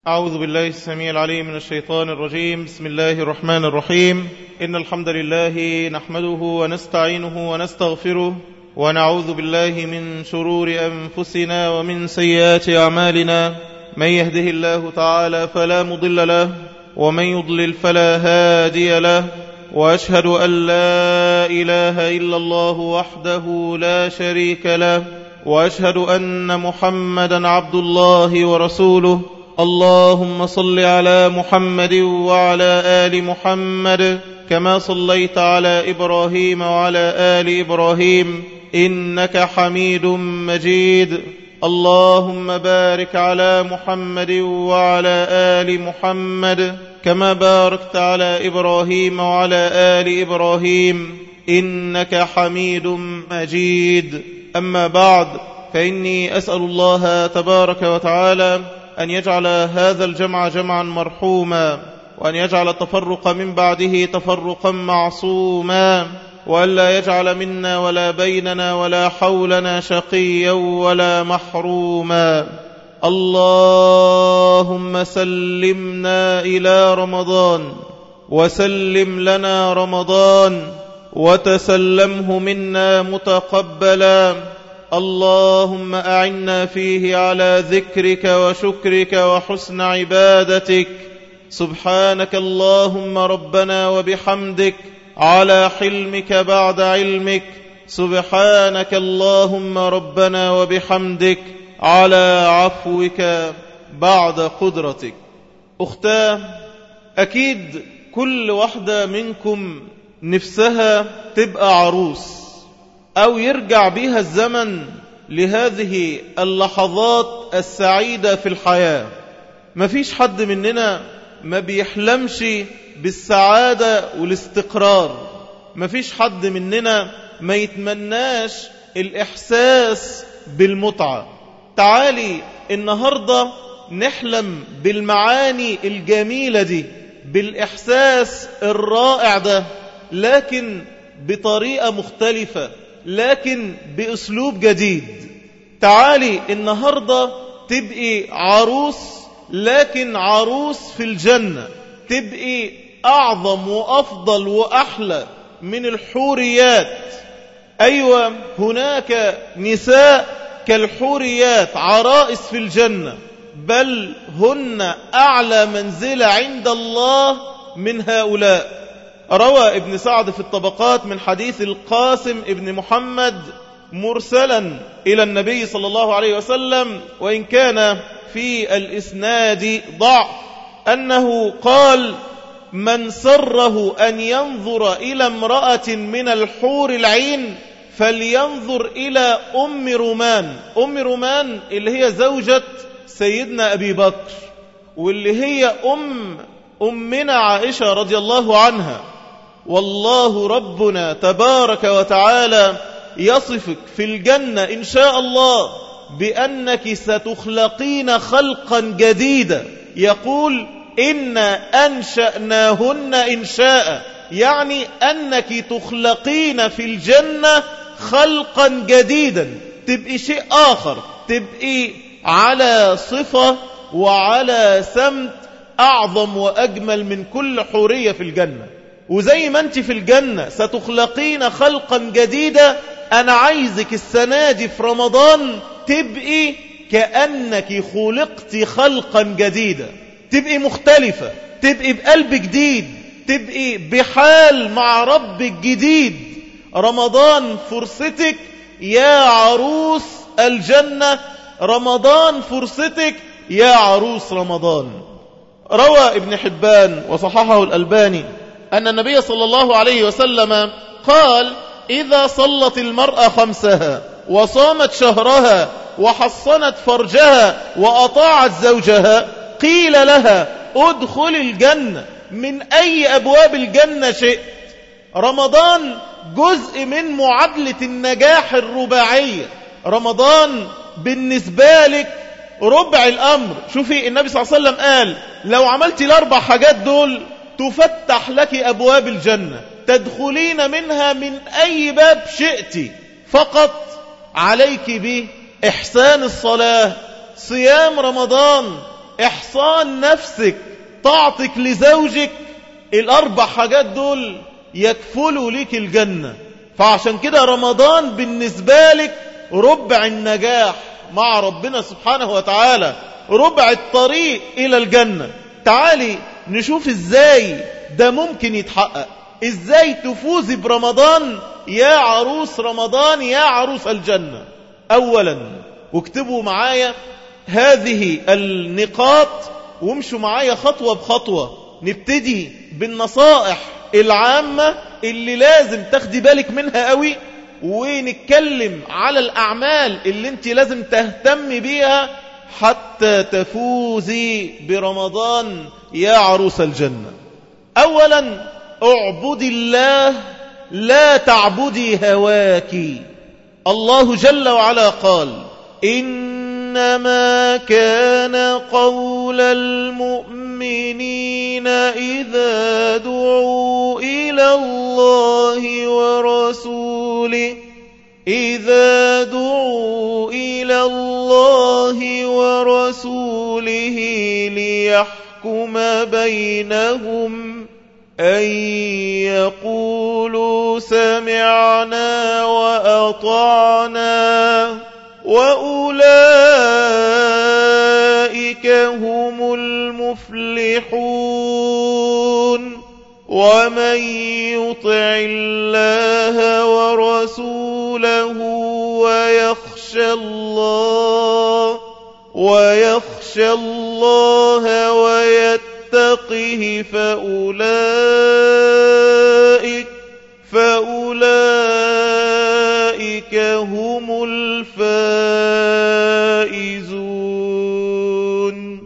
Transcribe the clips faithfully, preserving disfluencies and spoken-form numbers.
أعوذ بالله السميع العليم من الشيطان الرجيم. بسم الله الرحمن الرحيم. إن الحمد لله نحمده ونستعينه ونستغفره ونعوذ بالله من شرور أنفسنا ومن سيئات أعمالنا. من يهده الله تعالى فلا مضل له ومن يضلل فلا هادي له، وأشهد أن لا إله إلا الله وحده لا شريك له، وأشهد أن محمدا عبد الله ورسوله. اللهم صل على محمد وعلى آل محمد كما صليت على إبراهيم وعلى آل إبراهيم إنك حميد مجيد. اللهم بارك على محمد وعلى آل محمد كما باركت على إبراهيم وعلى آل إبراهيم إنك حميد مجيد. أما بعد، فإني أسأل الله تبارك وتعالى أن يجعل هذا الجمع جمعا مرحوما، وأن يجعل التفرق من بعده تفرقا معصوما، وأن لا يجعل منا ولا بيننا ولا حولنا شقيا ولا محروما. اللهم سلمنا إلى رمضان، وسلم لنا رمضان، وتسلمه منا متقبلا. اللهم أعنا فيه على ذكرك وشكرك وحسن عبادتك. سبحانك اللهم ربنا وبحمدك على حلمك بعد علمك. سبحانك اللهم ربنا وبحمدك على عفوك بعد قدرتك. أختاه، أكيد كل واحدة منكم نفسها تبقى عروس، أو يرجع بها الزمن لهذه اللحظات السعيدة في الحياة. مفيش حد مننا ما بيحلمش بالسعادة والاستقرار. مفيش حد مننا ما يتمناش الإحساس بالمتعة. تعالي النهاردة نحلم بالمعاني الجميلة دي، بالإحساس الرائع ده، لكن بطريقة مختلفة، لكن بأسلوب جديد. تعالي النهاردة تبقي عروس، لكن عروس في الجنة، تبقي أعظم وأفضل وأحلى من الحوريات. أيوة، هناك نساء كالحوريات، عرائس في الجنة، بل هن أعلى منزلة عند الله من هؤلاء. روى ابن سعد في الطبقات من حديث القاسم ابن محمد مرسلا إلى النبي صلى الله عليه وسلم، وإن كان في الإسناد ضعف، أنه قال: من سره أن ينظر إلى امرأة من الحور العين فلينظر إلى أم رومان. أم رومان اللي هي زوجة سيدنا أبي بكر، واللي هي أم أمنا عائشة رضي الله عنها. والله ربنا تبارك وتعالى يصفك في الجنة إن شاء الله بأنك ستخلقين خلقا جديدا. يقول: إنا أنشأناهن إنشاء، يعني أنك تخلقين في الجنة خلقا جديدا، تبقي شيء آخر، تبقي على صفة وعلى سمت أعظم وأجمل من كل حورية في الجنة. وزي ما أنت في الجنة ستخلقين خلقا جديدا، أنا عايزك السنة دي في رمضان تبقي كأنك خلقت خلقا جديدا، تبقي مختلفة، تبقي بقلب جديد، تبقي بحال مع ربك جديد. رمضان فرصتك يا عروس الجنة، رمضان فرصتك يا عروس رمضان. روى ابن حبان وصححه الألباني أن النبي صلى الله عليه وسلم قال: إذا صلت المرأة خمسها وصامت شهرها وحصنت فرجها وأطاعت زوجها قيل لها: ادخل الجنة من أي أبواب الجنة شئت. رمضان جزء من معادلة النجاح الرباعية. رمضان بالنسبة لك ربع الأمر. شوفي النبي صلى الله عليه وسلم قال: لو عملتي الأربع حاجات دول تفتح لك أبواب الجنة، تدخلين منها من أي باب شئت، فقط عليك بإحسان الصلاة، صيام رمضان، إحصان نفسك، طاعتك لزوجك، الأربع حاجات دول يكفلوا لك الجنة. فعشان كده رمضان بالنسبة لك ربع النجاح مع ربنا سبحانه وتعالى، ربع الطريق إلى الجنة. تعالي نشوف إزاي ده ممكن يتحقق، إزاي تفوزي برمضان يا عروس رمضان يا عروس الجنة. أولا، واكتبوا معايا هذه النقاط وامشوا معايا خطوة بخطوة. نبتدي بالنصائح العامة اللي لازم تاخدي بالك منها قوي، ونتكلم على الأعمال اللي انت لازم تهتم بيها حتى تفوزي برمضان يا عروس الجنة. أولا، اعبدي الله لا تعبدي هواك. الله جل وعلا قال: إنما كان قول المؤمنين إذا دعوا إلى الله ورسوله إذا دعوا إلى الله ورسوله ليحكم بينهم أن يقولوا سمعنا وأطعنا وأولئك هم المفلحون. ومن يطع الله ورسوله ويخشى الله ويخشى الله ويتقه فأولئك فأولئك هم الفائزون.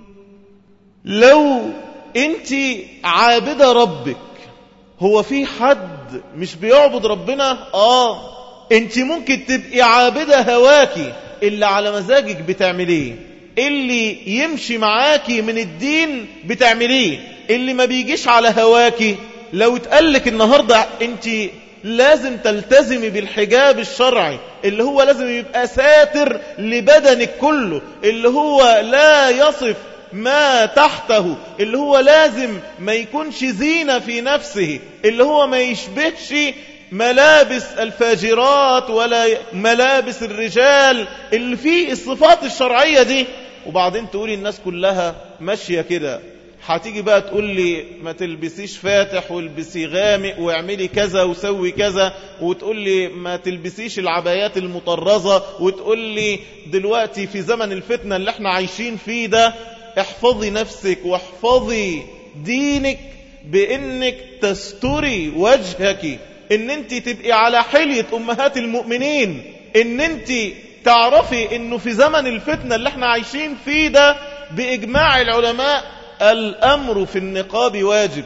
لو انت عابدة ربك، هو في حد مش بيعبد ربنا؟ آه انت ممكن تبقي عابدة هواكي، اللي على مزاجك بتعمليه، اللي يمشي معاكي من الدين بتعمليه، اللي ما بيجيش على هواكي. لو اتقالك النهاردة انت لازم تلتزمي بالحجاب الشرعي اللي هو لازم يبقى ساتر لبدنك كله، اللي هو لا يصف ما تحته، اللي هو لازم ما يكونش زينة في نفسه، اللي هو ما يشبهش ملابس الفاجرات ولا ملابس الرجال، اللي فيه الصفات الشرعية دي. وبعدين تقولي الناس كلها ماشية كده، هتيجي بقى تقول لي ما تلبسيش فاتح والبسي غامق واعملي كذا وسوي كذا، وتقول لي ما تلبسيش العبايات المطرزة، وتقول لي دلوقتي في زمن الفتنة اللي احنا عايشين فيه ده احفظي نفسك واحفظي دينك بانك تستري وجهك، ان انت تبقي على حلية امهات المؤمنين، ان انت تعرفي انه في زمن الفتنة اللي احنا عايشين فيه ده باجماع العلماء الامر في النقاب واجب،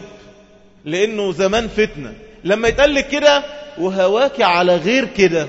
لانه زمان فتنة. لما يتقلك كده وهواك على غير كده،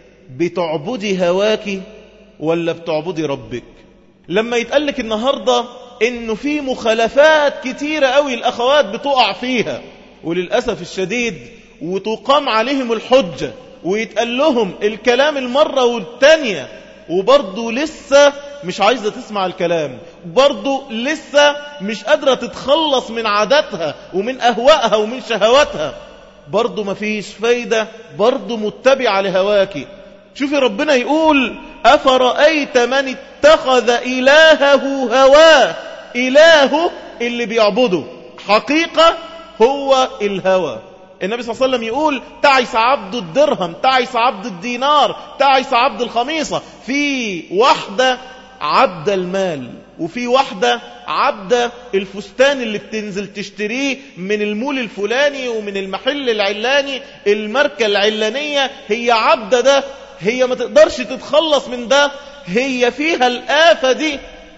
بتعبدي هواك ولا بتعبدي ربك؟ لما يتقلك النهاردة انه في مخالفات كتيرة قوي الاخوات بتقع فيها، وللأسف الشديد وتقام عليهم الحجة ويتقال لهم الكلام المرة والتانية، وبرضو لسه مش عايزة تسمع الكلام، برضو لسه مش قادرة تتخلص من عاداتها ومن أهوائها ومن شهواتها، برضو مفيش فايدة، برضو متبعة لهواكي. شوفي ربنا يقول: أفرأيت من اتخذ إلهه هواه. إلهه اللي بيعبده حقيقة هو الهوى. النبي صلى الله عليه وسلم يقول: تعس عبد الدرهم، تعس عبد الدينار، تعس عبد الخميصة. في واحدة عبد المال، وفي واحدة عبد الفستان اللي بتنزل تشتريه من المول الفلاني ومن المحل العلاني، الماركة العلانية، هي عبد ده، هي ما تقدرش تتخلص من ده، هي فيها الآفة دي،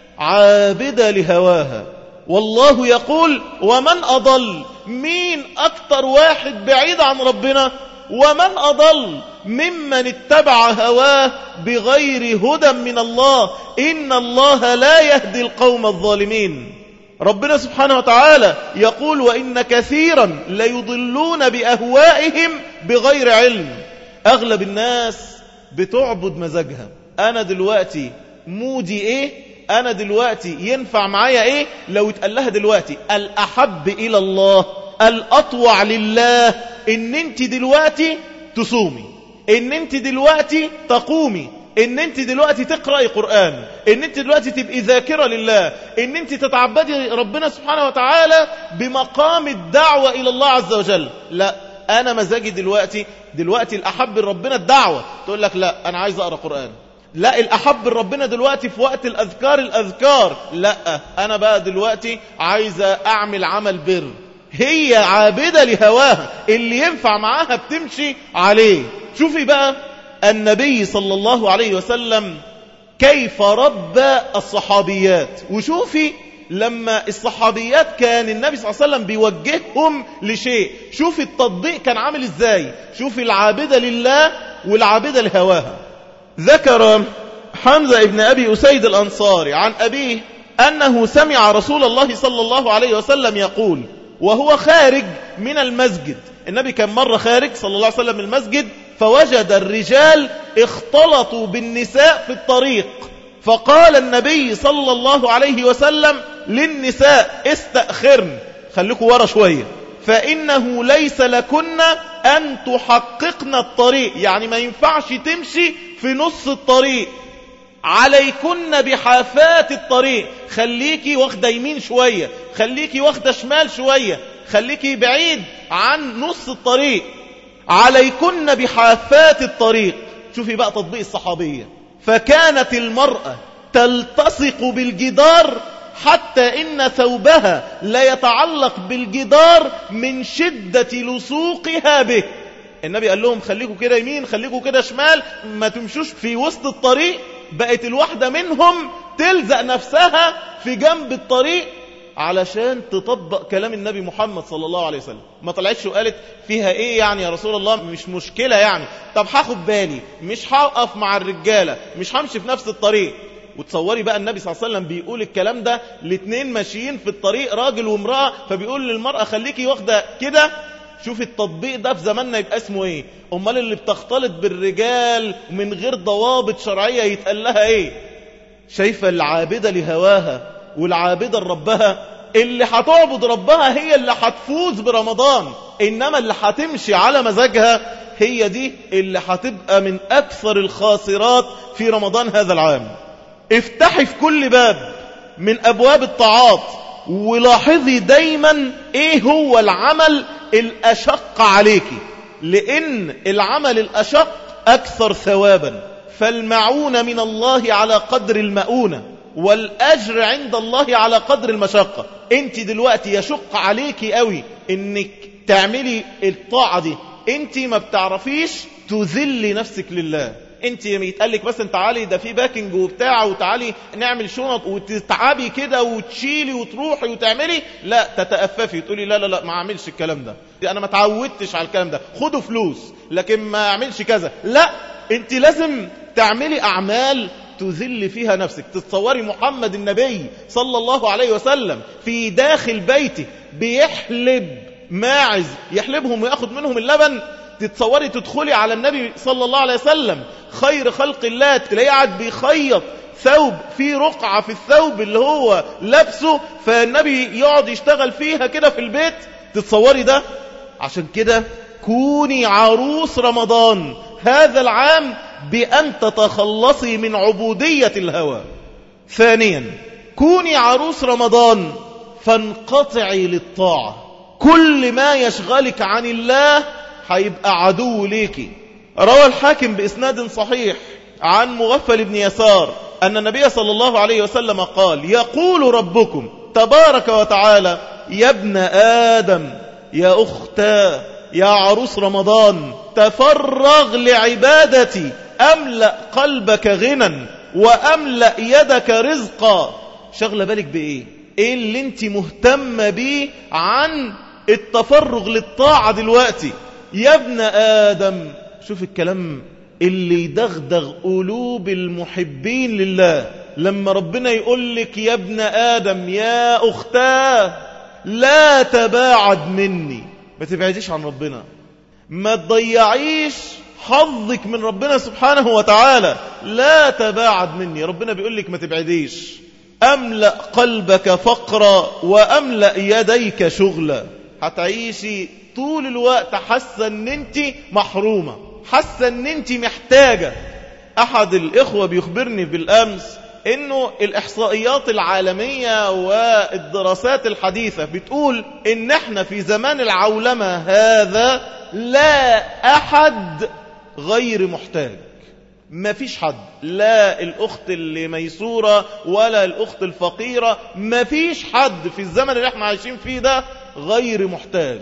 عابدة لهواها. والله يقول: ومن أضل، مين أكتر واحد بعيد عن ربنا؟ ومن أضل ممن اتبع هواه بغير هدى من الله، إن الله لا يهدي القوم الظالمين. ربنا سبحانه وتعالى يقول: وإن كثيرا ليضلون بأهوائهم بغير علم. أغلب الناس بتعبد مزاجها، أنا دلوقتي مودي إيه أنا دلوقتي ينفع معايا إيه لو اتقال لها دلوقتي الأحب إلى الله الأطوع لله إن أنت دلوقتي تصومي، إن أنت دلوقتي تقومي، إن أنت دلوقتي تقرأي قرآن، إن أنت دلوقتي تبقي ذاكرة لله، إن أنت تتعبدي ربنا سبحانه وتعالى بمقام الدعوة إلى الله عز وجل. لا، أنا مزاجي دلوقتي دلوقتي الأحب ربنا الدعوة، تقول لك لا أنا عايز أقرأ قرآن. لا، الأحب ربنا دلوقتي في وقت الأذكار الأذكار. لا، أنا بقى دلوقتي عايزة أعمل عمل بر. هي عابدة لهواها، اللي ينفع معاها بتمشي عليه. شوفي بقى النبي صلى الله عليه وسلم كيف ربى الصحابيات، وشوفي لما الصحابيات كان النبي صلى الله عليه وسلم بيوجههم لشيء، شوفي التطبيق كان عامل ازاي. شوفي العابدة لله والعابدة لهواها. ذكر حمزة ابن أبي أسيد الأنصاري عن أبيه أنه سمع رسول الله صلى الله عليه وسلم يقول وهو خارج من المسجد. النبي كان مرة خارج صلى الله عليه وسلم المسجد، فوجد الرجال اختلطوا بالنساء في الطريق، فقال النبي صلى الله عليه وسلم للنساء استأخرن، خليكوا ورا شوية، فإنه ليس لكن أن تحققن الطريق، يعني ما ينفعش تمشي في نص الطريق، عليكن بحافات الطريق، خليكي واخدة يمين شوية، خليكي واخدة شمال شوية، خليكي بعيد عن نص الطريق، عليكن بحافات الطريق. شوفي بقى تطبيق الصحابية. فكانت المرأة تلتصق بالجدار حتى إن ثوبها لا يتعلق بالجدار من شدة لصوقها به. النبي قال لهم خليكوا كده يمين، خليكوا كده شمال، ما تمشوش في وسط الطريق. بقت الواحدة منهم تلزق نفسها في جنب الطريق علشان تطبق كلام النبي محمد صلى الله عليه وسلم. ما طلعتش وقالت فيها ايه يعني يا رسول الله، مش مشكلة يعني، طب هاخد بالي، مش هقف مع الرجالة، مش همشي في نفس الطريق. وتصوري بقى النبي صلى الله عليه وسلم بيقول الكلام ده لاتنين ماشيين في الطريق، راجل وامرأة، فبيقول للمرأة خليكي واخدة كده. شوف التطبيق ده في زماننا يبقى اسمه ايه. امال اللي بتختلط بالرجال من غير ضوابط شرعية يتقال لها ايه؟ شايفة العابدة لهواها والعابدة لربها، اللي هتعبد ربها هي اللي هتفوز برمضان، انما اللي هتمشي على مزاجها هي دي اللي هتبقى من اكثر الخاسرات في رمضان هذا العام. افتحي في كل باب من ابواب الطاعات ولاحظي دايما ايه هو العمل الاشق عليكي، لان العمل الاشق اكثر ثوابا. فالمعونة من الله على قدر المؤونة، والأجر عند الله على قدر المشقة. انت دلوقتي يشق عليكي قوي انك تعملي الطاعة دي، انت ما بتعرفيش تذلي نفسك لله. انت يتقالك مثلا تعالي ده في باكنج وبتاع، وتعالي نعمل شنط، وتتعبي كده وتشيلي وتروحي وتعملي، لا تتأففي تقولي لا لا لا ما اعملش الكلام ده، انا ما تعودتش على الكلام ده، خدوا فلوس لكن ما اعملش كذا. لا، انت لازم تعملي اعمال تذل فيها نفسك. تتصوري محمد النبي صلى الله عليه وسلم في داخل بيته بيحلب ماعز، يحلبهم ويأخذ منهم اللبن. تتصوري تدخلي على النبي صلى الله عليه وسلم خير خلق الله، تلاقيه قاعد بيخيط ثوب في رقعة في الثوب اللي هو لابسه، فالنبي يقعد يشتغل فيها كده في البيت. تتصوري ده؟ عشان كده كوني عروس رمضان هذا العام بأن تتخلصي من عبودية الهوى. ثانيا، كوني عروس رمضان فانقطعي للطاعة. كل ما يشغلك عن الله هيبقى عدو ليكي. روى الحاكم بإسناد صحيح عن مغفل بن يسار أن النبي صلى الله عليه وسلم قال يقول ربكم تبارك وتعالى يا ابن آدم يا أختاه يا عروس رمضان تفرغ لعبادتي أملأ قلبك غنى وأملأ يدك رزقا. شغل بالك بإيه؟ إيه اللي انت مهتمة بيه عن التفرغ للطاعة دلوقتي؟ يا ابن آدم. شوف الكلام اللي يدغدغ قلوب المحبين لله لما ربنا يقول لك يا ابن آدم يا أختاه لا تباعد مني. ما تبعديش عن ربنا، ما تضيعيش حظك من ربنا سبحانه وتعالى. لا تباعد مني، ربنا بيقول لك ما تبعديش. أملأ قلبك فقرا وأملأ يديك شغلا. هتعيشي طول الوقت حاسة ان انت محرومة، حاسة ان انت محتاجة. احد الاخوة بيخبرني بالامس انه الاحصائيات العالمية والدراسات الحديثة بتقول ان احنا في زمان العولمة هذا لا احد غير محتاج. ما فيش حد، لا الأخت اللي ميسورة ولا الأخت الفقيرة، ما فيش حد في الزمن اللي احنا عايشين فيه ده غير محتاج.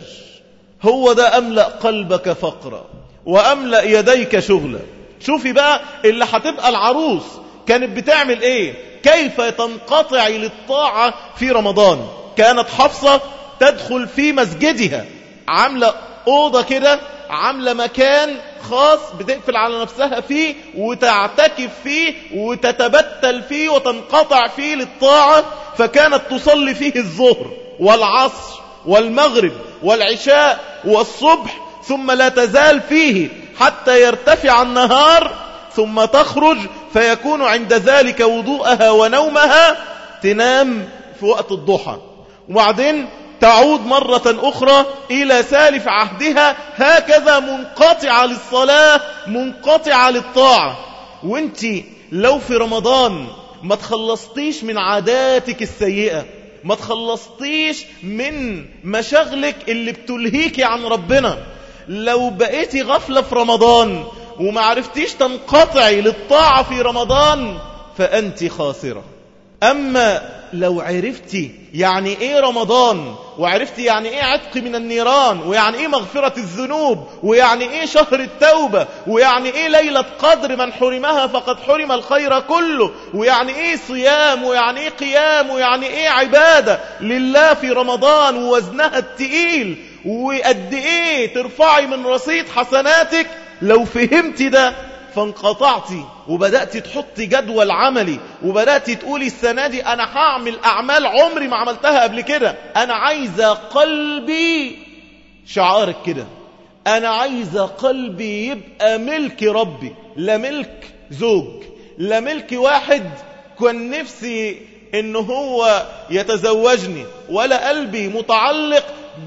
هو ده أملأ قلبك فقرا وأملأ يديك شغلا. شوفي بقى اللي هتبقى العروس كانت بتعمل ايه، كيف تنقطع للطاعة في رمضان. كانت حفصة تدخل في مسجدها عاملة أوضة كده، عاملة مكان خاص بتقفل على نفسها فيه وتعتكف فيه وتتبتل فيه وتنقطع فيه للطاعة. فكانت تصلي فيه الظهر والعصر والمغرب والعشاء والصبح، ثم لا تزال فيه حتى يرتفع النهار، ثم تخرج فيكون عند ذلك وضوءها ونومها، تنام في وقت الضحى، وبعدين تعود مرة أخرى إلى سالف عهدها، هكذا منقطعة للصلاة منقطعة للطاعة. وانت لو في رمضان ما تخلصتيش من عاداتك السيئة، ما تخلصتيش من مشاغلك اللي بتلهيكي عن ربنا، لو بقيتي غفلة في رمضان وما عرفتيش تنقطعي للطاعة في رمضان فأنت خاسرة. أما لو عرفتي يعني إيه رمضان، وعرفتي يعني إيه عتق من النيران، ويعني إيه مغفرة الذنوب، ويعني إيه شهر التوبة، ويعني إيه ليلة قدر من حرمها فقد حرم الخير كله، ويعني إيه صيام، ويعني إيه قيام، ويعني إيه عبادة لله في رمضان ووزنها التقيل، وقد إيه ترفعي من رصيد حسناتك، لو فهمتي ده فانقطعتي وبدأت تحطي جدول عملي وبدأت تقولي السنة دي أنا هعمل أعمال عمري ما عملتها قبل كده. أنا عايزة قلبي، شعارك كده، أنا عايزة قلبي يبقى ملك ربي، لا ملك زوج، لا ملك واحد كان نفسي إنه هو يتزوجني، ولا قلبي متعلق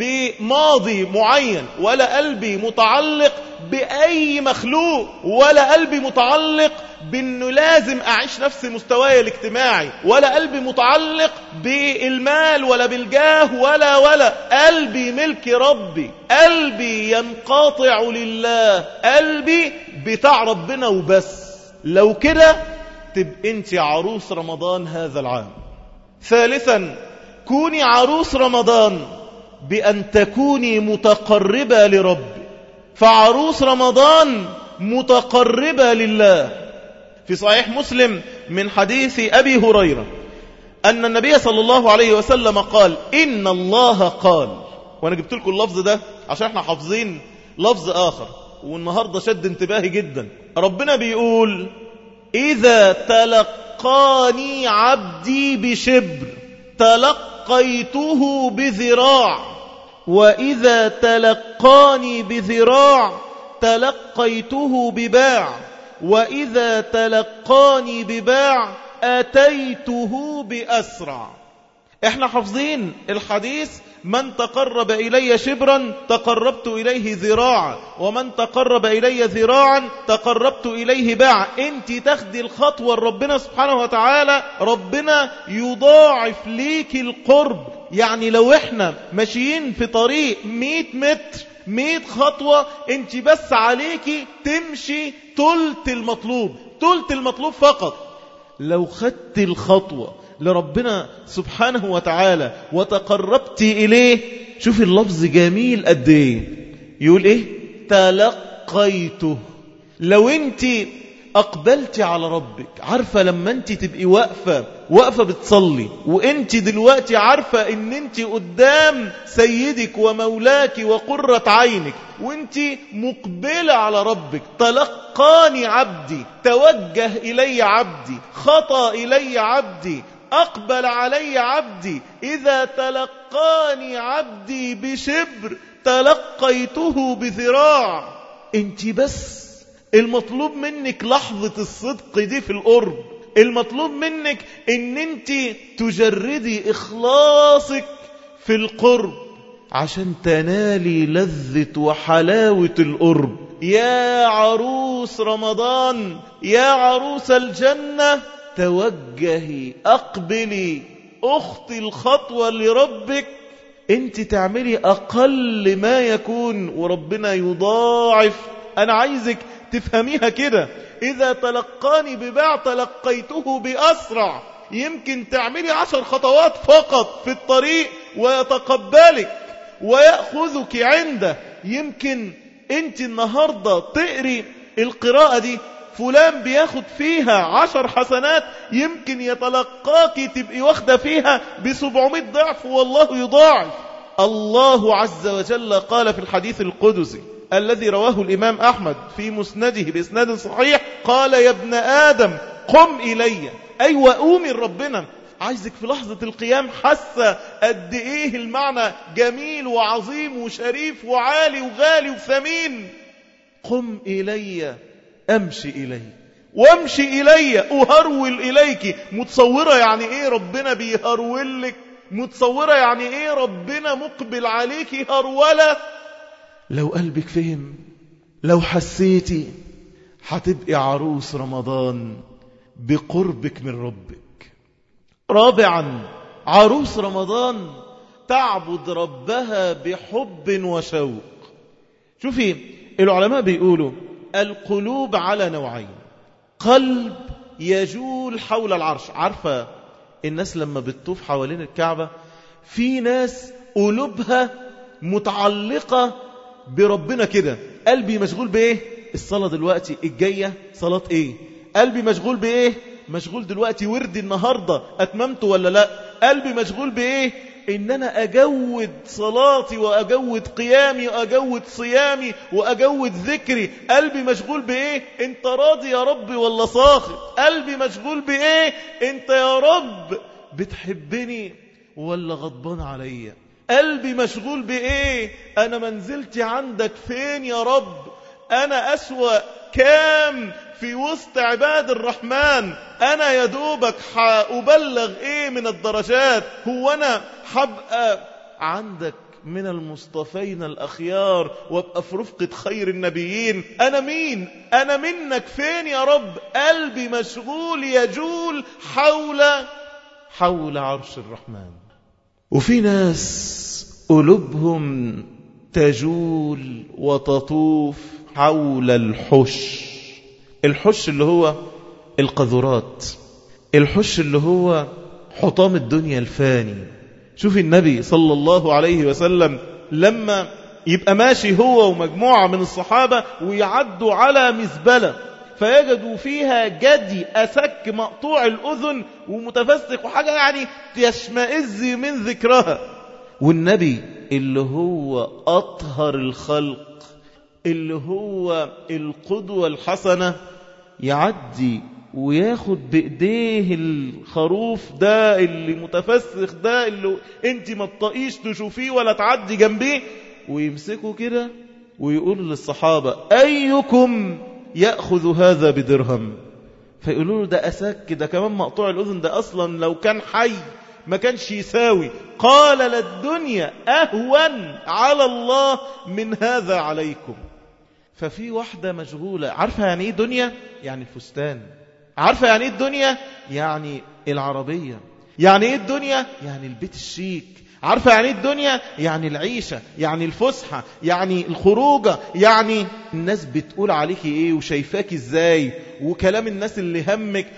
بماضي معين، ولا قلبي متعلق بأي مخلوق، ولا قلبي متعلق بأنه لازم أعيش نفس مستواي الاجتماعي، ولا قلبي متعلق بالمال ولا بالجاه، ولا ولا قلبي ملك ربي، قلبي ينقطع لله، قلبي بتاع ربنا وبس. لو كده تبقى انت عروس رمضان هذا العام. ثالثا، كوني عروس رمضان بأن تكوني متقربة لربي، فعروس رمضان متقربة لله. في صحيح مسلم من حديث أبي هريرة أن النبي صلى الله عليه وسلم قال: إن الله قال. وأنا جبت لكم اللفظ ده عشان احنا حافظين لفظ آخر، والنهاردة شد انتباهي جدا. ربنا بيقول: إذا تلقاني عبدي بشبر تلقيته بذراع، وإذا تلقاني بذراع تلقيته بباع، وإذا تلقاني بباع أتيته بأسرع. احنا حافظين الحديث: من تقرب إلي شبرا تقربت إليه ذراعا، ومن تقرب إلي ذراعا تقربت إليه باعا. انت تاخدي الخطوة ربنا سبحانه وتعالى، ربنا يضاعف ليك القرب. يعني لو احنا ماشيين في طريق مئة متر، مئة خطوة، انت بس عليكي تمشي تلت المطلوب، تلت المطلوب فقط. لو خدت الخطوة لربنا سبحانه وتعالى وتقربت إليه، شوف اللفظ جميل قد ايه، يقول ايه؟ تلقيته. لو انت أقبلت على ربك، عارفة لما انت تبقي واقفة واقفة بتصلي وانت دلوقتي عارفة ان انت قدام سيدك ومولاك وقرة عينك، وانت مقبلة على ربك، تلقاني عبدي، توجه إلي عبدي، خطى إلي عبدي، أقبل علي عبدي. إذا تلقاني عبدي بشبر تلقيته بذراع. انت بس المطلوب منك لحظة الصدق دي في القرب، المطلوب منك ان انت تجردي اخلاصك في القرب عشان تنالي لذة وحلاوة القرب. يا عروس رمضان، يا عروس الجنة، توجهي، أقبلي، أختي الخطوة لربك. انت تعملي أقل ما يكون وربنا يضاعف. أنا عايزك تفهميها كده، إذا تلقاني بباع تلقيته بأسرع. يمكن تعملي عشر خطوات فقط في الطريق ويتقبلك ويأخذك عنده. يمكن انت النهاردة تقري القراءة دي، فلان بياخد فيها عشر حسنات، يمكن يتلقاك تبقي واخدة فيها بسبعمائة ضعف والله يضاعف. الله عز وجل قال في الحديث القدسي الذي رواه الإمام أحمد في مسنده بإسناد صحيح، قال يا ابن آدم قم إلي. أيوة قومي ربنا عايزك في لحظة القيام. حاسة قد إيه المعنى جميل وعظيم وشريف وعالي وغالي وثمين. قم إلي، أمشي إلي وامشي إلي أهرول إليك. متصورة يعني إيه ربنا بيهرول لك؟ متصورة يعني إيه ربنا مقبل عليك هرولة؟ لو قلبك فهم، لو حسيتي، هتبقي عروس رمضان بقربك من ربك. رابعا، عروس رمضان تعبد ربها بحب وشوق. شوفي العلماء بيقولوا القلوب على نوعين، قلب يجول حول العرش. عارفة الناس لما بتطوف حوالين الكعبة، في ناس قلوبها متعلقة بربنا كده. قلبي مشغول بإيه؟ الصلاة دلوقتي الجاية صلاة إيه؟ قلبي مشغول بإيه؟ مشغول دلوقتي وردي النهاردة أتممته ولا لا؟ قلبي مشغول بإيه؟ إن أنا أجود صلاتي وأجود قيامي وأجود صيامي وأجود ذكري. قلبي مشغول بإيه؟ أنت راضي يا رب ولا ساخط؟ قلبي مشغول بإيه؟ أنت يا رب بتحبني ولا غضبان عليا؟ قلبي مشغول بإيه؟ أنا منزلتي عندك فين يا رب؟ أنا أسوأ كام في وسط عباد الرحمن؟ أنا يا دوبك حأبلغ إيه من الدرجات؟ هو أنا حبقى عندك من المصطفين الأخيار وابقى في رفقة خير النبيين؟ أنا مين؟ أنا منك فين يا رب؟ قلبي مشغول يجول حول حول عرش الرحمن. وفي ناس قلوبهم تجول وتطوف حول الحش. الحش اللي هو القذرات، الحش اللي هو حطام الدنيا الفاني. شوف النبي صلى الله عليه وسلم لما يبقى ماشي هو ومجموعة من الصحابة ويعدوا على مزبلة فيجدوا فيها جدي أسك مقطوع الأذن ومتفسخ وحاجة يعني تشمئز من ذكرها، والنبي اللي هو أطهر الخلق، اللي هو القدوة الحسنة، يعدي وياخد بإيديه الخروف ده اللي متفسخ ده اللي انت ما تطقيش تشوفيه ولا تعدي جنبيه، ويمسكه كده ويقول للصحابة أيكم يأخذ هذا بدرهم؟ فيقولوا له ده أساك ده كمان مقطوع الأذن، ده أصلا لو كان حي ما كانش يساوي. قال للدنيا أهون على الله من هذا عليكم. ففي واحدة مشغولة. عارفة يعني ايه دنيا؟ يعني الفستان. عارفة يعني ايه الدنيا؟ يعني العربية. يعني ايه الدنيا؟ يعني البيت الشيك. عارفة يعني ايه الدنيا؟ يعني العيشة، يعني الفسحة، يعني الخروجة، يعني الناس بتقول عليك ايه وشايفاك ازاي، وكلام الناس اللي همك،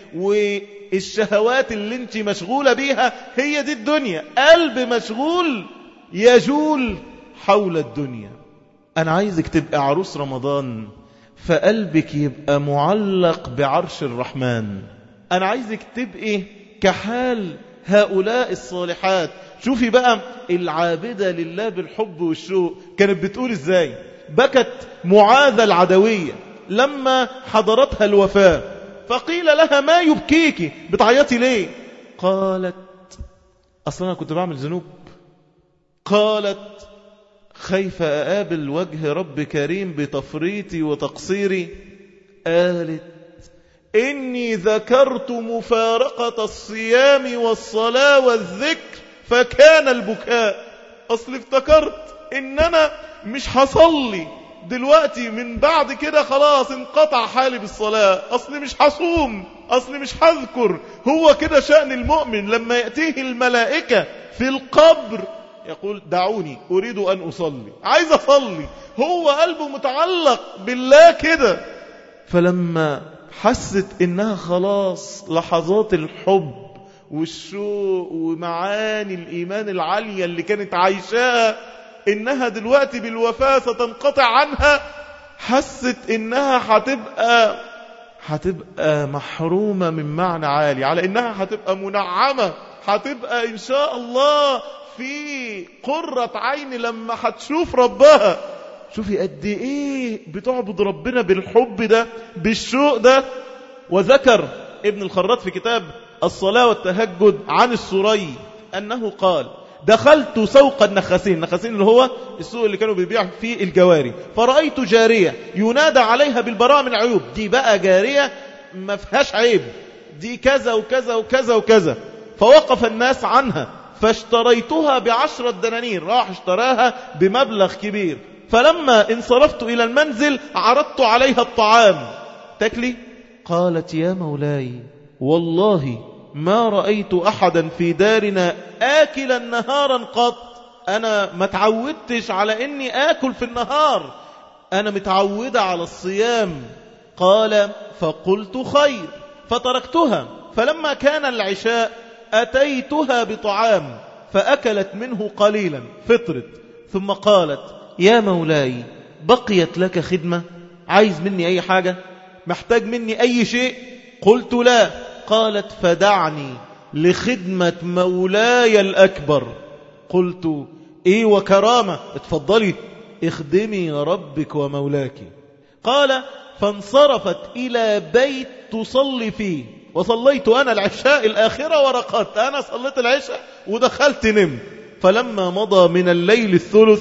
والشهوات اللي انت مشغولة بيها. هي دي الدنيا. قلب مشغول يجول حول الدنيا. أنا عايزك تبقى عروس رمضان فقلبك يبقى معلق بعرش الرحمن. أنا عايزك تبقي كحال هؤلاء الصالحات. شوفي بقى العابدة لله بالحب والشوق كانت بتقول إزاي. بكت معاذ العدوية لما حضرتها الوفاة، فقيل لها ما يبكيك، بتعيطي ليه؟ قالت أصلا أنا كنت بعمل ذنوب. قالت خايفة أقابل وجه رب كريم بتفريطي وتقصيري. قالت إني ذكرت مفارقة الصيام والصلاة والذكر فكان البكاء. أصل افتكرت إن أنا مش هصلي دلوقتي، من بعد كده خلاص انقطع حالي بالصلاة، أصل مش هصوم، أصل مش هذكر. هو كده شأن المؤمن لما يأتيه الملائكة في القبر يقول دعوني أريد أن أصلي، عايز أصلي. هو قلبه متعلق بالله كده. فلما حست إنها خلاص لحظات الحب والشوق ومعاني الإيمان العالية اللي كانت عايشاها، إنها دلوقتي بالوفاة ستنقطع عنها، حست إنها هتبقى هتبقى محرومة من معنى عالي، على إنها هتبقى منعمة، هتبقى إن شاء الله في قرة عين لما هتشوف ربها. شوفي قد إيه بتعبد ربنا بالحب ده، بالشوق ده. وذكر ابن الخراط في كتاب الصلاة والتهجد عن السري أنه قال دخلت سوق النخاسين، النخاسين اللي هو السوق اللي كانوا بيبيعوا فيه الجواري، فرأيت جارية ينادى عليها بالبراءة من العيوب. دي بقى جارية ما فيهاش عيب، دي كذا وكذا وكذا وكذا. فوقف الناس عنها فاشتريتها بعشرة دنانير، راح اشتراها بمبلغ كبير. فلما انصرفت إلى المنزل عرضت عليها الطعام، تاكلي؟ قالت يا مولاي والله ما رأيت أحدا في دارنا آكلا نهارا قط. أنا ما تعودتش على إني آكل في النهار، أنا متعودة على الصيام. قال فقلت خير، فتركتها. فلما كان العشاء أتيتها بطعام فأكلت منه قليلا، فطرت. ثم قالت يا مولاي بقيت لك خدمة؟ عايز مني أي حاجة؟ محتاج مني أي شيء؟ قلت لا. قالت فدعني لخدمة مولاي الأكبر. قلت إيه وكرامة، اتفضلي اخدمي ربك ومولاك. قال فانصرفت إلى بيت تصلي فيه، وصليت أنا العشاء الآخرة ورقدت. أنا صليت العشاء ودخلت نمت. فلما مضى من الليل الثلث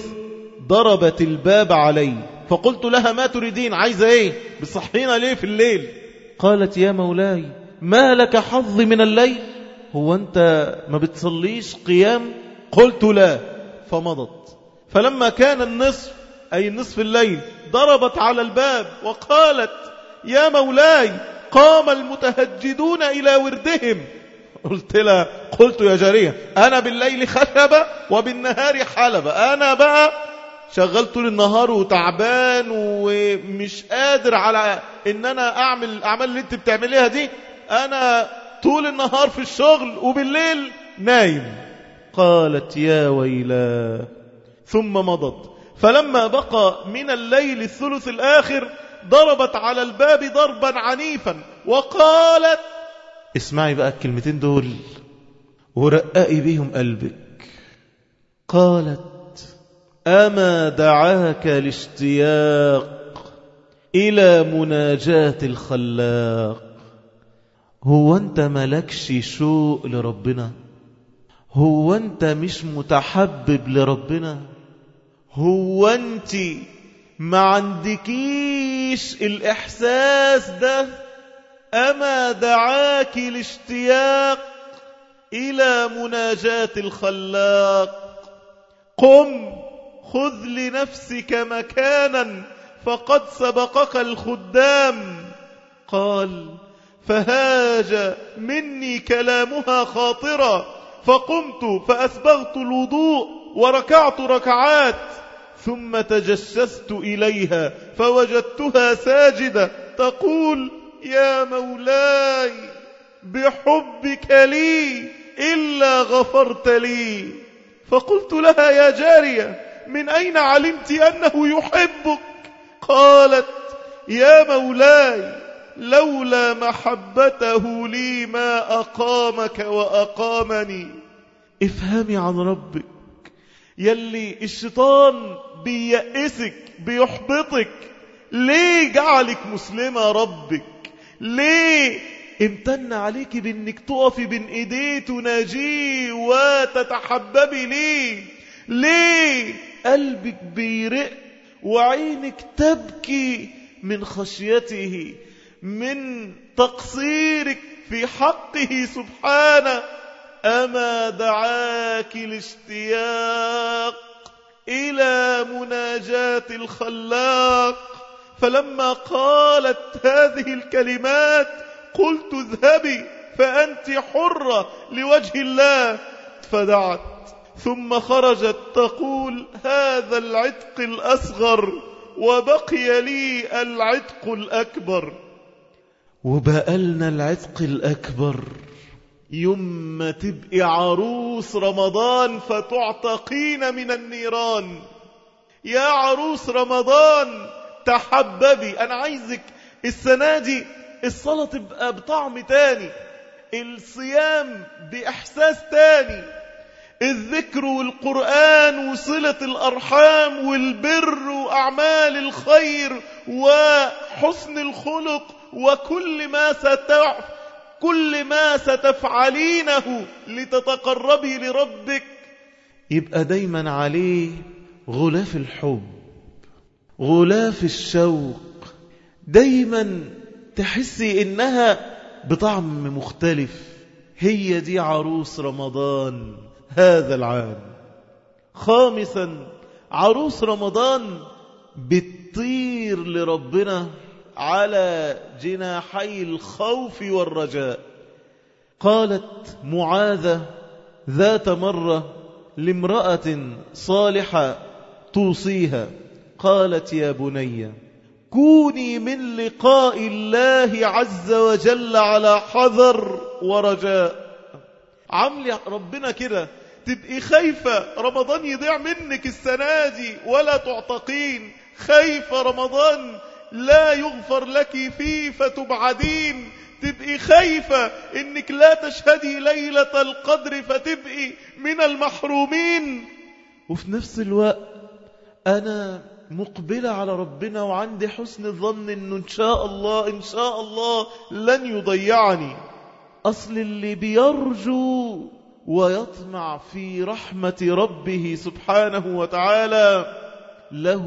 ضربت الباب علي، فقلت لها ما تريدين، عايزة ايه، بتصحينا ليه في الليل؟ قالت يا مولاي ما لك حظ من الليل، هو أنت ما بتصليش قيام؟ قلت لا. فمضت. فلما كان النصف أي نصف الليل ضربت على الباب وقالت يا مولاي قام المتهجدون إلى وردهم. قلت لها قلت يا جارية أنا بالليل خشبة وبالنهار حلبة، أنا بقى شغلت طول النهار وتعبان ومش قادر على إن أنا أعمل الأعمال اللي أنت بتعمليها دي، أنا طول النهار في الشغل وبالليل نايم. قالت يا ويلا. ثم مضت. فلما بقى من الليل الثلث الآخر ضربت على الباب ضربا عنيفا وقالت، اسمعي بقى الكلمتين دول ورققي بيهم قلبك. قالت أما دعاك الاشتياق إلى مناجاة الخلاق؟ هو أنت ملكش شوق لربنا؟ هو أنت مش متحبب لربنا؟ هو أنت ما عندكيش الإحساس ده؟ أما دعاك الاشتياق إلى مناجاة الخلاق؟ قم خذ لنفسك مكانا فقد سبقك الخدام. قال فهاج مني كلامها خاطرا، فقمت فأسبغت الوضوء وركعت ركعات، ثم تجسست إليها فوجدتها ساجدة تقول يا مولاي بحبك لي إلا غفرت لي. فقلت لها يا جارية من أين علمت أنه يحبك؟ قالت يا مولاي لولا محبته لي ما أقامك وأقامني. افهمي عن ربك يلي الشيطان بييأسك بيحبطك. ليه جعلك مسلمة ربك؟ ليه امتن عليك بانك تقفي بين ايديه تناجيه وتتحببي ليه؟ ليه قلبك بيرق وعينك تبكي من خشيته، من تقصيرك في حقه سبحانه. أما دعاك الاشتياق إلى مناجاة الخلاق، فلما قالت هذه الكلمات قلت اذهبي فأنت حرة لوجه الله، فدعت ثم خرجت تقول هذا العتق الأصغر وبقي لي العتق الأكبر. وبقلنا العتق الأكبر يوم ما تبقي عروس رمضان فتعتقين من النيران. يا عروس رمضان تحببي. أنا عايزك السنة دي الصلاة تبقى بطعم تاني، الصيام بإحساس تاني، الذكر والقرآن وصلة الأرحام والبر وأعمال الخير وحسن الخلق وكل ما ستفعل كل ما ستفعلينه لتتقربي لربك يبقى دايما عليه غلاف الحب، غلاف الشوق، دايما تحسي إنها بطعم مختلف. هي دي عروس رمضان هذا العام. خامسا، عروس رمضان بتطير لربنا على جناحي الخوف والرجاء. قالت معاذة ذات مرة لامرأة صالحة توصيها، قالت يا بني كوني من لقاء الله عز وجل على حذر ورجاء. عملي ربنا كده تبقي خايفة رمضان يضيع منك السنة دي ولا تعتقين، خايفة رمضان لا يغفر لك فيه فتبعدين، تبقي خايفة انك لا تشهدي ليلة القدر فتبقي من المحرومين. وفي نفس الوقت أنا مقبلة على ربنا وعندي حسن الظن إنه إن شاء الله إن شاء الله لن يضيعني. أصل اللي بيرجو ويطمع في رحمة ربه سبحانه وتعالى له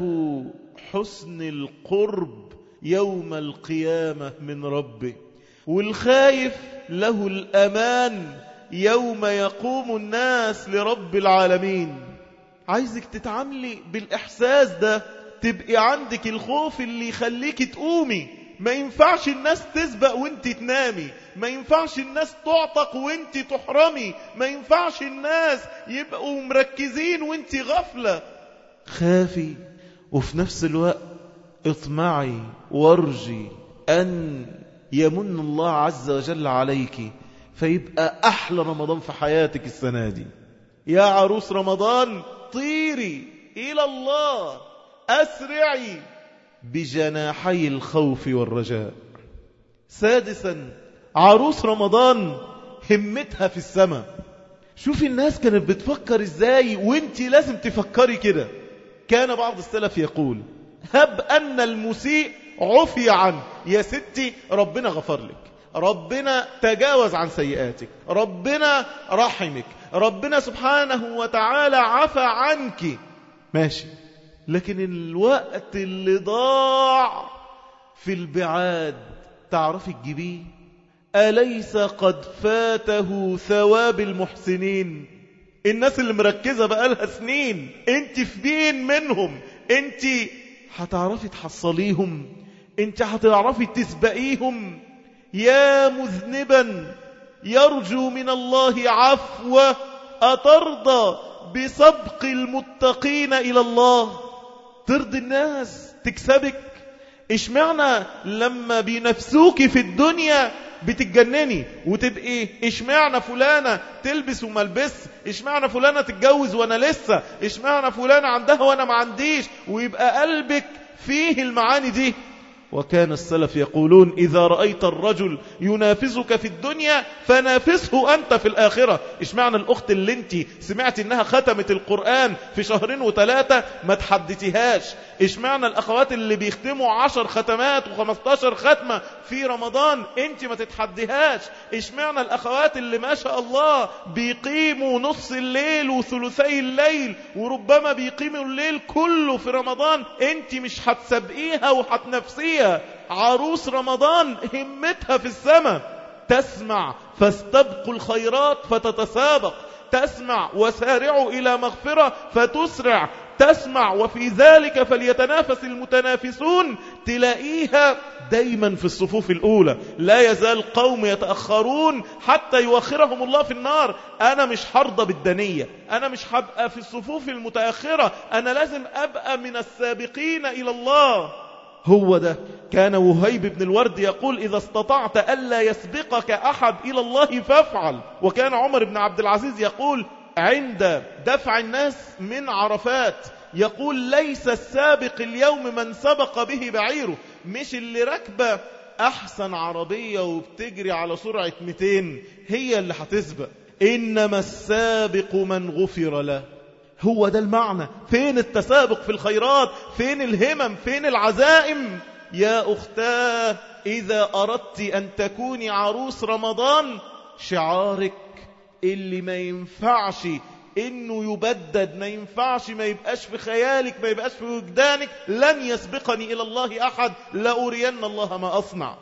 حسن القرب يوم القيامة من ربه، والخايف له الأمان يوم يقوم الناس لرب العالمين. عايزك تتعاملي بالإحساس ده، تبقي عندك الخوف اللي يخليك تقومي. ما ينفعش الناس تسبق وانت تنامي، ما ينفعش الناس تعتق وانت تحرمي، ما ينفعش الناس يبقوا مركزين وانت غفلة. خافي وفي نفس الوقت اطمعي وارجي أن يمن الله عز وجل عليك فيبقى أحلى رمضان في حياتك السنة دي. يا عروس رمضان طيري إلى الله، أسرعي بجناحي الخوف والرجاء. سادسا، عروس رمضان همتها في السماء. شوفي الناس كانت بتفكر ازاي وانتي لازم تفكري كده. كان بعض السلف يقول هب أن المسيء عفي عنه. يا ستي ربنا غفر لك، ربنا تجاوز عن سيئاتك، ربنا رحمك، ربنا سبحانه وتعالى عفى عنك، ماشي. لكن الوقت اللي ضاع في البعاد تعرفي تجيبيه؟ أليس قد فاته ثواب المحسنين؟ الناس اللي مركزة بقالها سنين انت في بين منهم، انت هتعرفي تحصليهم؟ انت هتعرفي تسبقيهم؟ يا مذنبا يرجو من الله عفوة أترضى بسبق المتقين إلى الله؟ ترضي الناس تكسبك؟ اشمعنا لما بينفسوك في الدنيا بتتجنني وتبقي اشمعنا فلانة تلبس وملبس، اشمعنا فلانة تتجوز وانا لسه، اشمعنا فلانة عندها وانا ما عنديش، ويبقى قلبك فيه المعاني دي. وكان السلف يقولون إذا رأيت الرجل ينافسك في الدنيا فنافسه أنت في الآخرة. اشمعنى الأخت اللي انت سمعت إنها ختمت القرآن في شهرين وثلاثة ما تحدثيهاش؟ اشمعنى الأخوات اللي بيختموا عشر ختمات وخمستاشر ختمة في رمضان انت ما تتحديهاش؟ اشمعنى الأخوات اللي ما شاء الله بيقيموا نص الليل وثلثي الليل وربما بيقيموا الليل كله في رمضان انت مش هتسبقيها وهتنافسيها؟ عروس رمضان همتها في السماء. تسمع فاستبقوا الخيرات فتتسابق، تسمع وسارعوا إلى مغفرة فتسرع، تسمع وفي ذلك فليتنافس المتنافسون، تلاقيها دايما في الصفوف الأولى. لا يزال قوم يتأخرون حتى يوخرهم الله في النار. أنا مش حرضى بالدنية، أنا مش هبقى في الصفوف المتأخرة، أنا لازم أبقى من السابقين إلى الله. هو ده كان وهيب بن الورد يقول: إذا استطعت ألا يسبقك أحد إلى الله فافعل. وكان عمر بن عبد العزيز يقول عند دفع الناس من عرفات، يقول: ليس السابق اليوم من سبق به بعيره. مش اللي راكبه أحسن عربية وبتجري على سرعة مئتين هي اللي هتسبق، إنما السابق من غفر له. هو ده المعنى. فين التسابق في الخيرات؟ فين الهمم؟ فين العزائم؟ يا أختاه، إذا أردت أن تكوني عروس رمضان، شعارك اللي ما ينفعش إنه يبدد، ما ينفعش ما يبقاش في خيالك، ما يبقاش في وجدانك: لن يسبقني إلى الله أحد، لأرين الله ما أصنع.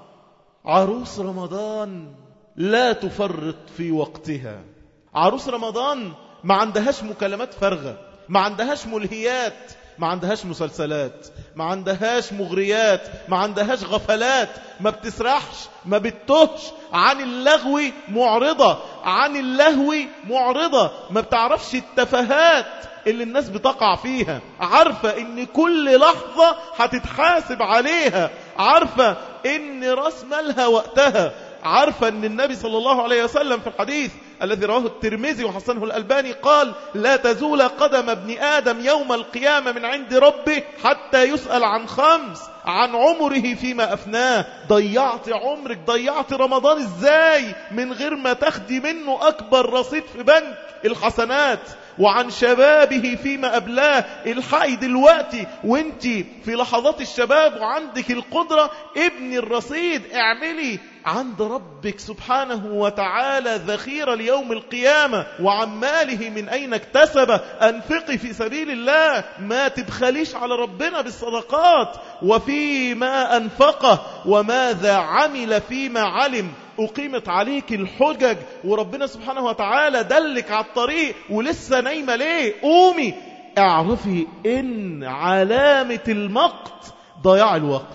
عروس رمضان لا تفرط في وقتها. عروس رمضان ما عندهاش مكالمات فارغة، ما عندهاش ملهيات، ما عندهاش مسلسلات، ما عندهاش مغريات، ما عندهاش غفلات، ما بتسرحش، ما بتتهش عن اللغو، معرضة عن اللهو، معرضة، ما بتعرفش التفاهات اللي الناس بتقع فيها، عارفة ان كل لحظة هتتحاسب عليها، عارفة ان راس مالها وقتها، عارفة ان النبي صلى الله عليه وسلم في الحديث الذي رواه الترمذي وحسنه الألباني قال: لا تزول قدم ابن آدم يوم القيامة من عند ربه حتى يسأل عن خمس: عن عمره فيما أفناه. ضيعت عمرك، ضيعت رمضان ازاي من غير ما تاخدي منه أكبر رصيد في بنك الحسنات؟ وعن شبابه فيما أبلاه. الحقي دلوقتي وانت في لحظات الشباب وعندك القدرة، ابني الرصيد، اعملي عند ربك سبحانه وتعالى ذخيرة ليوم القيامة. وعن ماله من أين اكتسبه، أنفقي في سبيل الله، ما تبخليش على ربنا بالصدقات. وفيما أنفقه وماذا عمل فيما علم. أقيمت عليك الحجج وربنا سبحانه وتعالى دلك على الطريق ولسه نايمة ليه؟ قومي. اعرفي إن علامة المقت ضياع الوقت.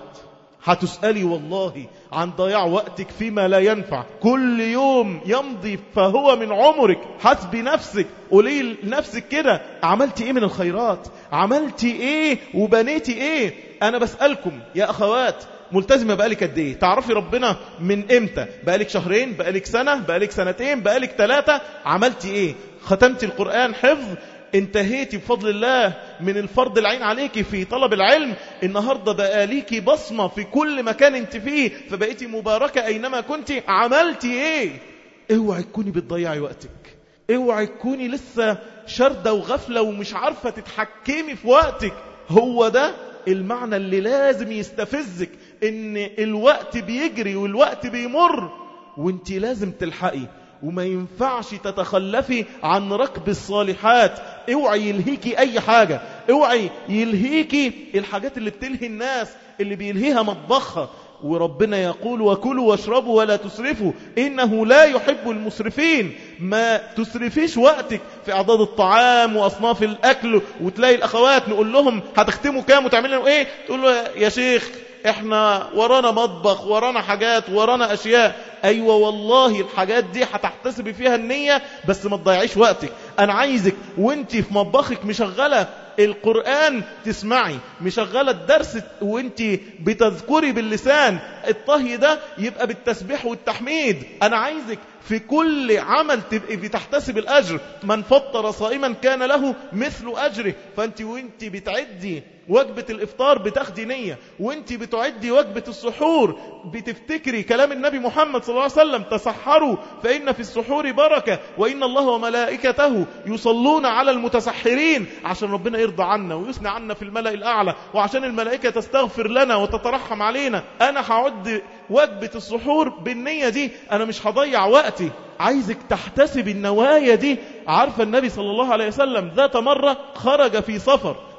هتسألي والله عن ضياع وقتك فيما لا ينفع. كل يوم يمضي فهو من عمرك. حسبي نفسك، قولي لنفسك كده: عملتي ايه من الخيرات؟ عملتي ايه وبنيتي ايه؟ انا بسألكم يا اخوات، ملتزمة بقالك قد ايه؟ تعرفي ربنا من امتى؟ بقالك شهرين؟ بقالك سنة؟ بقالك سنتين؟ بقالك ثلاثة؟ عملتي ايه؟ ختمتي القرآن حفظ؟ انتهيتي بفضل الله من الفرض العين عليك في طلب العلم؟ النهاردة بقى ليكي بصمة في كل مكان انت فيه، فبقيتي مباركة اينما كنت. عملتي ايه؟ اوعي تكوني بتضيعي وقتك، اوعي تكوني لسه شردة وغفلة ومش عارفة تتحكمي في وقتك. هو ده المعنى اللي لازم يستفزك، ان الوقت بيجري والوقت بيمر وانت لازم تلحقي، وما ينفعش تتخلفي عن ركب الصالحات. اوعي يلهيكي اي حاجة، اوعي يلهيكي الحاجات اللي بتلهي الناس، اللي بيلهيها مطبخها. وربنا يقول: وكلوا واشربوا ولا تسرفوا إنه لا يحب المسرفين. ما تسرفيش وقتك في إعداد الطعام وأصناف الأكل. وتلاقي الأخوات نقول لهم: هتختموا كام وتعملوا ايه؟ تقول له: يا شيخ احنا ورانا مطبخ، ورانا حاجات، ورانا أشياء. أيوة والله الحاجات دي هتحتسبي فيها النية، بس ما تضيعيش وقتك. أنا عايزك وانت في مطبخك مشغلة القرآن تسمعي، مشغلة الدرس وانت بتذكري باللسان، الطهي ده يبقى بالتسبيح والتحميد. أنا عايزك في كل عمل تبقى بتحتسب الأجر. من فطر صائما كان له مثل أجره. فانت وانت بتعدي وجبة الإفطار بتاخدي نية، وانت بتعدي وجبة السحور بتفتكري كلام النبي محمد صلى الله عليه وسلم: تسحروا فإن في السحور بركة وإن الله وملائكته يصلون على المتسحرين. عشان ربنا يرضى عنا ويثني عنا في الملأ الأعلى، وعشان الملائكة تستغفر لنا وتترحم علينا. أنا هعد وجبة السحور بالنية دي، أنا مش هضيع وقتي. عايزك تحتسب النوايا دي. عارفة النبي صلى الله عليه وسلم ذات مرة خرج في سفر،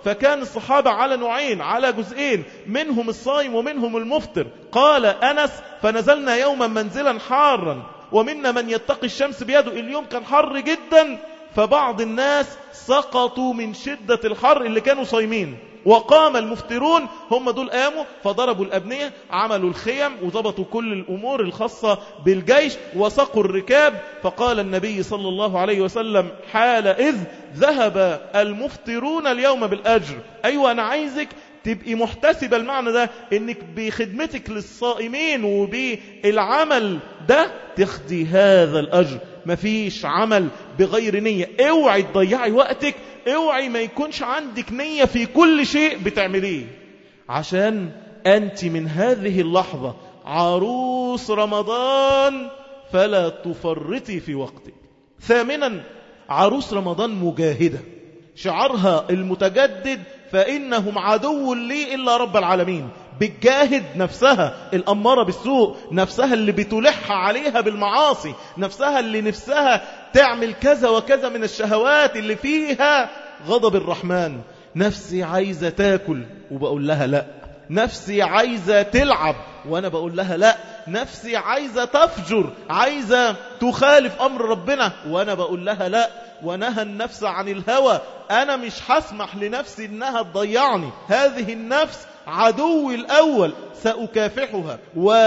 فكان الصحابة على نوعين، على جزئين، منهم الصائم ومنهم المفطر. قال أنس فنزلنا يوما منزلا حارا ومنا من يتقي الشمس بيده. اليوم كان حر جدا، فبعض الناس سقطوا من شدة الحر اللي كانوا صايمين، وقام المفترون، هم دول قاموا فضربوا الأبنية، عملوا الخيم وضبطوا كل الأمور الخاصة بالجيش وسقوا الركاب. فقال النبي صلى الله عليه وسلم حال إذ ذهب المفترون اليوم بالأجر. أيوة أنا عايزك تبقي محتسبة المعنى ده، انك بخدمتك للصائمين وبالعمل ده تاخدي هذا الأجر. مفيش عمل بغير نية. اوعي تضيعي وقتك، اوعي ما يكونش عندك نية في كل شيء بتعمليه، عشان أنت من هذه اللحظة عروس رمضان، فلا تفرطي في وقتك. ثامنا، عروس رمضان مجاهدة، شعارها المتجدد فإنهم عدو لي إلا رب العالمين. بتجاهد نفسها الأمارة بالسوء، نفسها اللي بتلح عليها بالمعاصي، نفسها اللي نفسها تعمل كذا وكذا من الشهوات اللي فيها غضب الرحمن. نفسي عايزة تاكل وبقول لها لا، نفسي عايزة تلعب وأنا بقول لها لا، نفسي عايزة تفجر، عايزة تخالف أمر ربنا وأنا بقول لها لا. ونهى النفس عن الهوى، أنا مش هسمح لنفسي إنها تضيعني. هذه النفس عدوي الأول، سأكافحها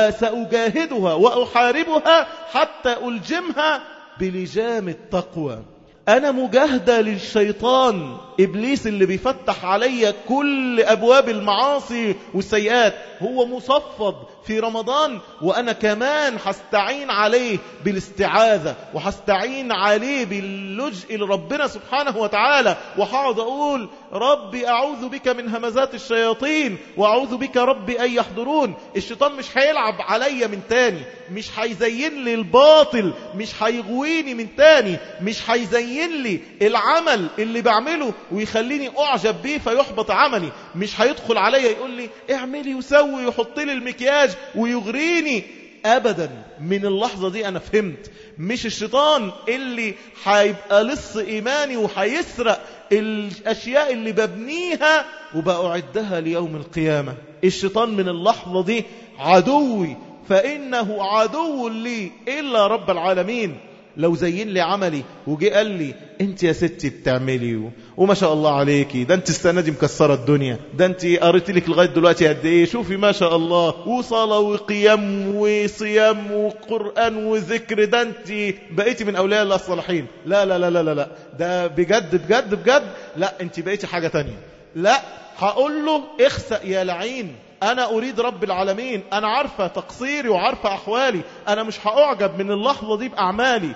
وسأجاهدها وأحاربها حتى ألجمها بلجام التقوى. أنا مجاهدة للشيطان إبليس اللي بيفتح علي كل أبواب المعاصي والسيئات، هو مصفد في رمضان، وأنا كمان هستعين عليه بالاستعاذة وهستعين عليه باللجء لربنا سبحانه وتعالى، وهقعد أقول ربي أعوذ بك من همزات الشياطين وأعوذ بك ربي أن يحضرون. الشيطان مش هيلعب علي من تاني، مش هيزين لي الباطل، مش هيغويني من تاني، مش هيزين لي العمل اللي بعمله ويخليني أعجب بيه فيحبط عملي، مش هيدخل علي يقول لي اعملي وسوي ويحط لي المكياج ويغريني أبدا. من اللحظة دي أنا فهمت، مش الشيطان اللي هيبقى لص إيماني وهيسرق الأشياء اللي ببنيها وبأعدها ليوم القيامة. الشيطان من اللحظة دي عدوي، فإنه عدو لي إلا رب العالمين. لو زين لي عملي وجي قال لي انت يا ستي بتعملي وما شاء الله عليكي، ده انت السنة دي مكسرة الدنيا، ده انت قريت لك لغاية دلوقتي قد ايه، شوفي ما شاء الله، وصلاة وقيام وصيام وقرآن وذكر، ده انت بقيتي من أولياء الله الصالحين. لا لا لا لا لا، ده بجد بجد بجد، لا انت بقيتي حاجة تانية. لا، هقول له اخسأ يا لعين، أنا أريد رب العالمين، أنا عارفة تقصيري وعارفة أحوالي، أنا مش هأعجب من اللحظة دي بأعمالي.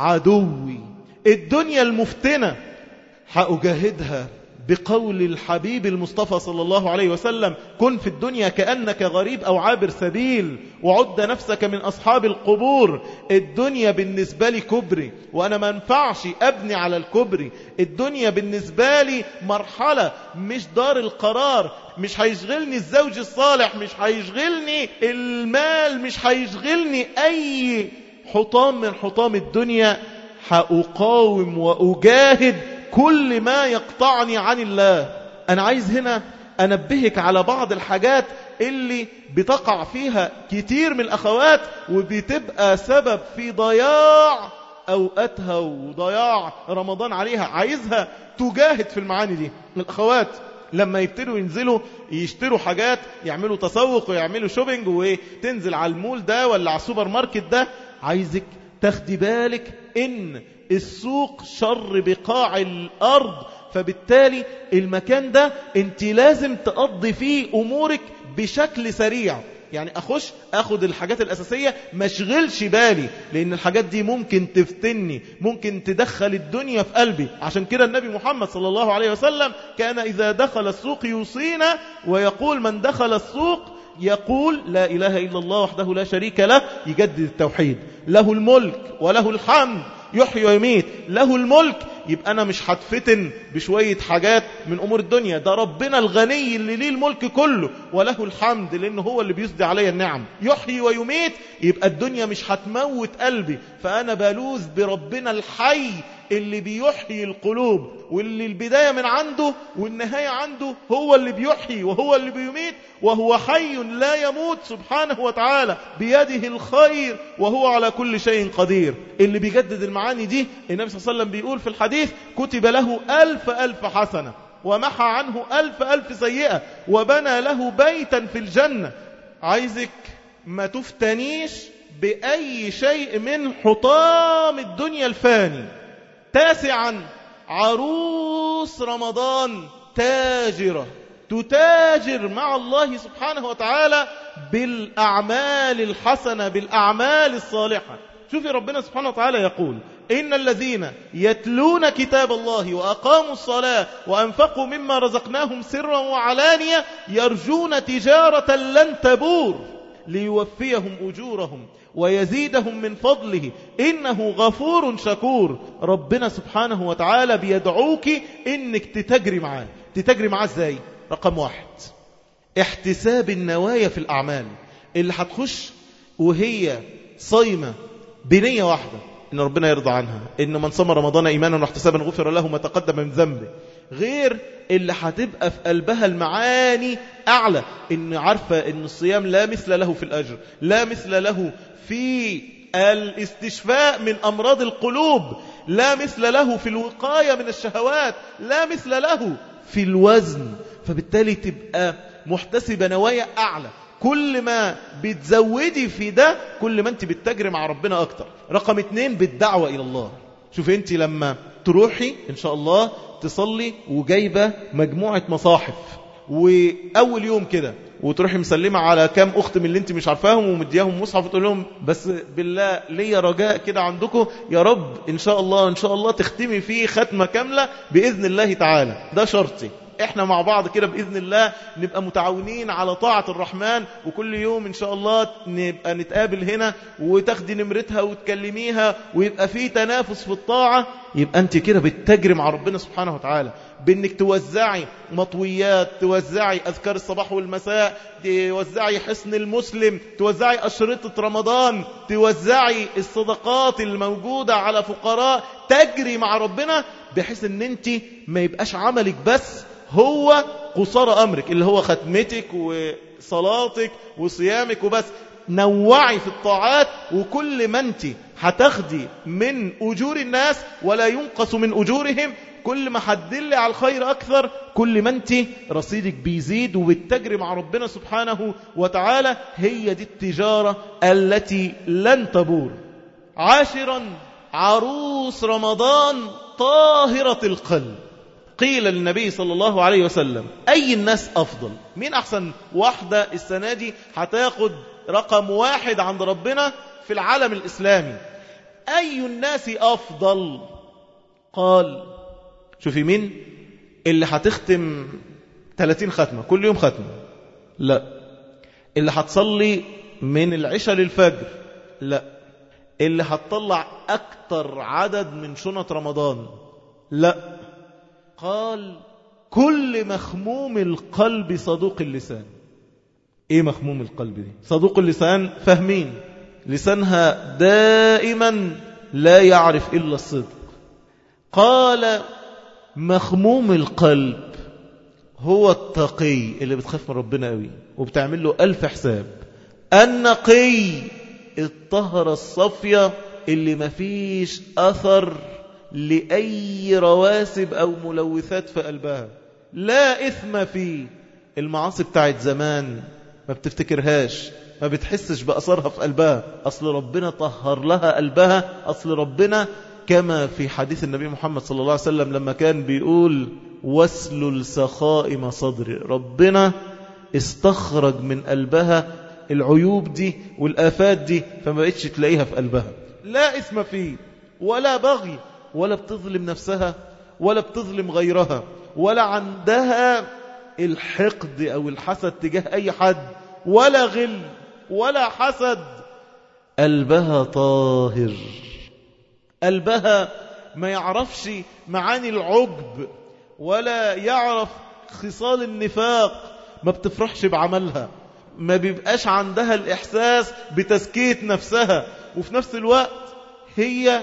عدوي الدنيا المفتنة هأجاهدها بقول الحبيب المصطفى صلى الله عليه وسلم كن في الدنيا كأنك غريب أو عابر سبيل وعد نفسك من أصحاب القبور. الدنيا بالنسبة لي كبري وأنا ما ينفعش أبني على الكبري. الدنيا بالنسبة لي مرحلة مش دار القرار. مش هيشغلني الزوج الصالح، مش هيشغلني المال، مش هيشغلني أي حطام من حطام الدنيا. هأقاوم وأجاهد كل ما يقطعني عن الله. أنا عايز هنا أنبهك على بعض الحاجات اللي بتقع فيها كتير من الأخوات وبتبقى سبب في ضياع أوقاتها وضياع رمضان عليها. عايزها تجاهد في المعاني دي. الأخوات لما يبتدوا ينزلوا يشتروا حاجات، يعملوا تسوق ويعملوا شوبينج وتنزل على المول ده ولا على السوبر ماركت ده، عايزك تاخدي بالك إن السوق شر بقاع الأرض، فبالتالي المكان ده انت لازم تقضي فيه أمورك بشكل سريع. يعني أخش أخد الحاجات الأساسية ما شغلش بالي، لأن الحاجات دي ممكن تفتني، ممكن تدخل الدنيا في قلبي. عشان كده النبي محمد صلى الله عليه وسلم كان إذا دخل السوق يوصينا ويقول من دخل السوق يقول لا إله إلا الله وحده لا شريك له، يجدد التوحيد، له الملك وله الحمد، يحيي ويميت، له الملك يبقى أنا مش هتفتن بشوية حاجات من أمور الدنيا. ده ربنا الغني اللي ليه الملك كله وله الحمد، لأنه هو اللي بيسدي علي النعم، يحيي ويميت. يبقى الدنيا مش هتموت قلبي، فأنا بلوذ بربنا الحي اللي بيحيي القلوب، واللي البداية من عنده والنهاية عنده، هو اللي بيحيي وهو اللي بيميت، وهو حي لا يموت سبحانه وتعالى، بيده الخير وهو على كل شيء قدير. اللي بيجدد المعاني دي النبي صلى الله عليه وسلم بيقول في الحديث: كتب له ألف ألف حسنة ومحى عنه ألف ألف سيئة وبنى له بيتا في الجنة. عايزك ما تفتنيش بأي شيء من حطام الدنيا الفاني. تاسعا، عروس رمضان تاجرة، تتاجر مع الله سبحانه وتعالى بالأعمال الحسنة، بالأعمال الصالحة. شوفي ربنا سبحانه وتعالى يقول: إن الذين يتلون كتاب الله وأقاموا الصلاة وأنفقوا مما رزقناهم سرا وعلانية يرجون تجارة لن تبور ليوفيهم أجورهم ويزيدهم من فضله إنه غفور شكور. ربنا سبحانه وتعالى بيدعوك إنك تتجري معاه. تتجري معاه إزاي؟ رقم واحد، احتساب النوايا في الأعمال. اللي هتخش وهي صايمة بنية واحدة إن ربنا يرضى عنها، إن من صام رمضان إيمانا واحتسابا غفر له ما تقدم من ذنبه، غير اللي هتبقى في قلبها المعاني أعلى، إن عارفة إن الصيام لا مثل له في الأجر، لا مثل له في الاستشفاء من أمراض القلوب، لا مثل له في الوقاية من الشهوات، لا مثل له في الوزن. فبالتالي تبقى محتسبة نوايا أعلى. كل ما بتزودي في ده كل ما انت بتتجري مع ربنا أكتر. رقم اتنين، بالدعوة إلى الله. شوف انت لما تروحي إن شاء الله تصلي وجايبة مجموعة مصاحف، وأول يوم كده وتروحي مسلمة على كام أخت من اللي انت مش عارفاهم ومدياهم مصحف وتقول لهم: بس بالله ليا رجاء كده عندكم، يا رب إن شاء الله إن شاء الله تختمي فيه ختمة كاملة بإذن الله تعالى. ده شرطي. احنا مع بعض كده بإذن الله نبقى متعاونين على طاعة الرحمن، وكل يوم إن شاء الله نبقى نتقابل هنا وتاخدي نمرتها وتكلميها ويبقى في تنافس في الطاعة. يبقى أنت كده بتجري مع ربنا سبحانه وتعالى بأنك توزعي مطويات، توزعي أذكار الصباح والمساء، توزعي حصن المسلم، توزعي أشرطة رمضان، توزعي الصدقات الموجودة على فقراء. تجري مع ربنا بحيث أن أنت ما يبقاش عملك بس هو قصار أمرك اللي هو ختمتك وصلاتك وصيامك وبس. نوعي في الطاعات، وكل ما أنت هتاخدي من أجور الناس ولا ينقص من أجورهم، كل ما هتدلي على الخير أكثر، كل ما أنت رصيدك بيزيد وبتجري مع ربنا سبحانه وتعالى. هي دي التجارة التي لن تبور. عاشرا، عروس رمضان طاهرة القلب. قيل للنبي صلى الله عليه وسلم: أي الناس أفضل؟ مين أحسن واحدة السنة دي هتاخد رقم واحد عند ربنا في العالم الإسلامي؟ أي الناس أفضل؟ قال: شوفي مين اللي هتختم ثلاثين ختمة كل يوم ختمة؟ لا. اللي هتصلي من العشاء للفجر؟ لا. اللي هتطلع أكتر عدد من شنط رمضان؟ لا. قال: كل مخموم القلب صدوق اللسان. ايه مخموم القلب دي؟ صدوق اللسان فاهمين لسانها دائما لا يعرف إلا الصدق. قال: مخموم القلب هو التقي اللي بتخاف من ربنا قوي وبتعمل له ألف حساب. النقي الطهرة الصفية اللي مفيش أثر لأي رواسب أو ملوثات في قلبها، لا إثم فيه. المعاصي بتاعت زمان ما بتفتكرهاش، ما بتحسش بأثرها في قلبها، أصل ربنا طهر لها قلبها. أصل ربنا كما في حديث النبي محمد صلى الله عليه وسلم لما كان بيقول: واسلل سخائم صدري، ربنا استخرج من قلبها العيوب دي والآفات دي، فما بقتش تلاقيها في قلبها. لا إثم فيه ولا بغي، ولا بتظلم نفسها ولا بتظلم غيرها، ولا عندها الحقد أو الحسد تجاه أي حد، ولا غل ولا حسد. قلبها طاهر، قلبها ما يعرفش معاني العجب ولا يعرف خصال النفاق، ما بتفرحش بعملها، ما بيبقاش عندها الإحساس بتزكية نفسها، وفي نفس الوقت هي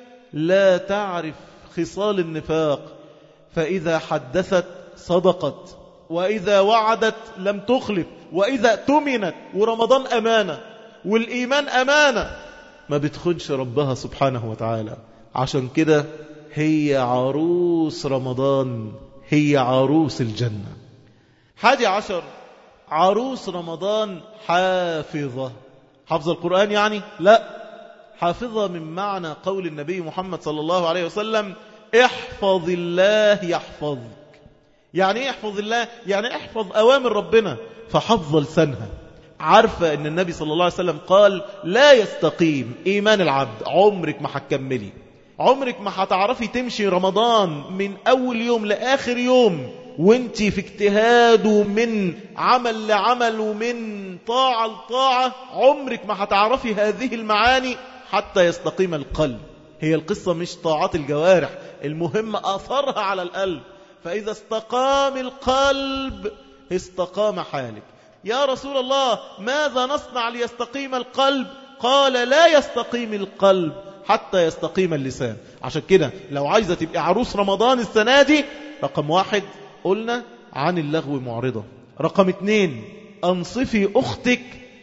لا تعرف خصال النفاق، فإذا حدثت صدقت، وإذا وعدت لم تخلف، وإذا اؤتمنت، ورمضان أمانة والإيمان أمانة، ما بتخونش ربها سبحانه وتعالى. عشان كده هي عروس رمضان، هي عروس الجنة. حادي عشر، عروس رمضان حافظة. حافظة القرآن يعني؟ لا، حافظة من معنى قول النبي محمد صلى الله عليه وسلم: احفظ الله يحفظك. يعني ايه احفظ الله؟ يعني احفظ أوامر ربنا. فحفظ لسانها، عارفة ان النبي صلى الله عليه وسلم قال: لا يستقيم إيمان العبد، عمرك ما هتكملي، عمرك ما هتعرفي تمشي رمضان من أول يوم لآخر يوم وانتي في اجتهاد ومن عمل لعمل ومن طاعة لطاعة، عمرك ما هتعرفي هذه المعاني حتى يستقيم القلب. هي القصة مش طاعات الجوارح، المهم أثرها على القلب. فإذا استقام القلب استقام حالك. يا رسول الله ماذا نصنع ليستقيم القلب؟ قال: لا يستقيم القلب حتى يستقيم اللسان. عشان كده لو عايزة تبقى عروس رمضان السنة دي، رقم واحد قلنا عن اللغو معرضة. رقم اتنين أنصفي أختك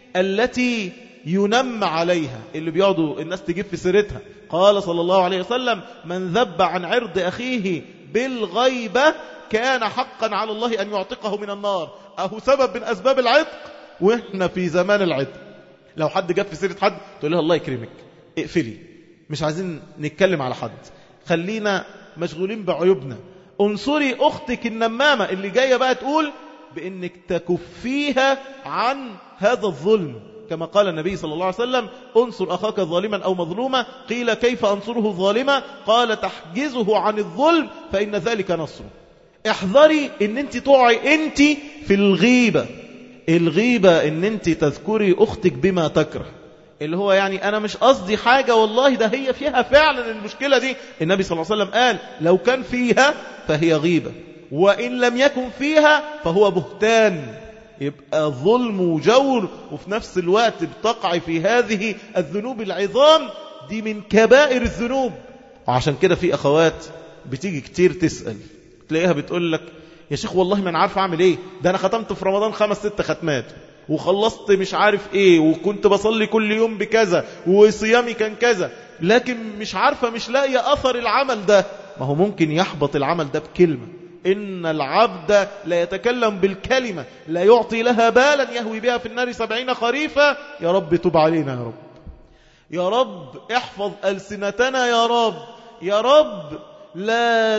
التي ينم عليها، اللي بيقعدوا الناس تجيب في سيرتها. قال صلى الله عليه وسلم: من ذب عن عرض أخيه بالغيبة كان حقا على الله أن يعتقه من النار. أهو سبب من أسباب العتق، وإحنا في زمان العتق. لو حد جاب في سيرة حد تقول لها: الله يكرمك اقفلي، مش عايزين نتكلم على حد، خلينا مشغولين بعيوبنا. انصري أختك النمامة اللي جاية بقى تقول بأنك تكفيها عن هذا الظلم، كما قال النبي صلى الله عليه وسلم: انصر أخاك ظالما أو مظلوما. قيل: كيف أنصره ظالما؟ قال: تحجزه عن الظلم فإن ذلك نصره. احذري ان انت تقعي انت في الغيبة. الغيبة ان انت تذكري أختك بما تكره، اللي هو يعني أنا مش قصدي حاجة والله، ده هي فيها فعلا المشكلة دي. النبي صلى الله عليه وسلم قال: لو كان فيها فهي غيبة، وإن لم يكن فيها فهو بهتان، يبقى ظلم وجور، وفي نفس الوقت بتقع في هذه الذنوب العظام دي من كبائر الذنوب. وعشان كده في أخوات بتيجي كتير تسأل، تلاقيها بتقول لك: يا شيخ والله ما أنا عارف أعمل إيه، ده أنا ختمت في رمضان خمس ست ختمات، وخلصت مش عارف إيه، وكنت بصلي كل يوم بكذا، وصيامي كان كذا، لكن مش عارفة، مش لاقية أثر العمل ده. ما هو ممكن يحبط العمل ده بكلمة. إن العبد لا يتكلم بالكلمة لا يعطي لها بالا يهوي بها في النار سبعين خريفا. يا رب تب علينا، يا رب، يا رب احفظ ألسنتنا، يا رب، يا رب لا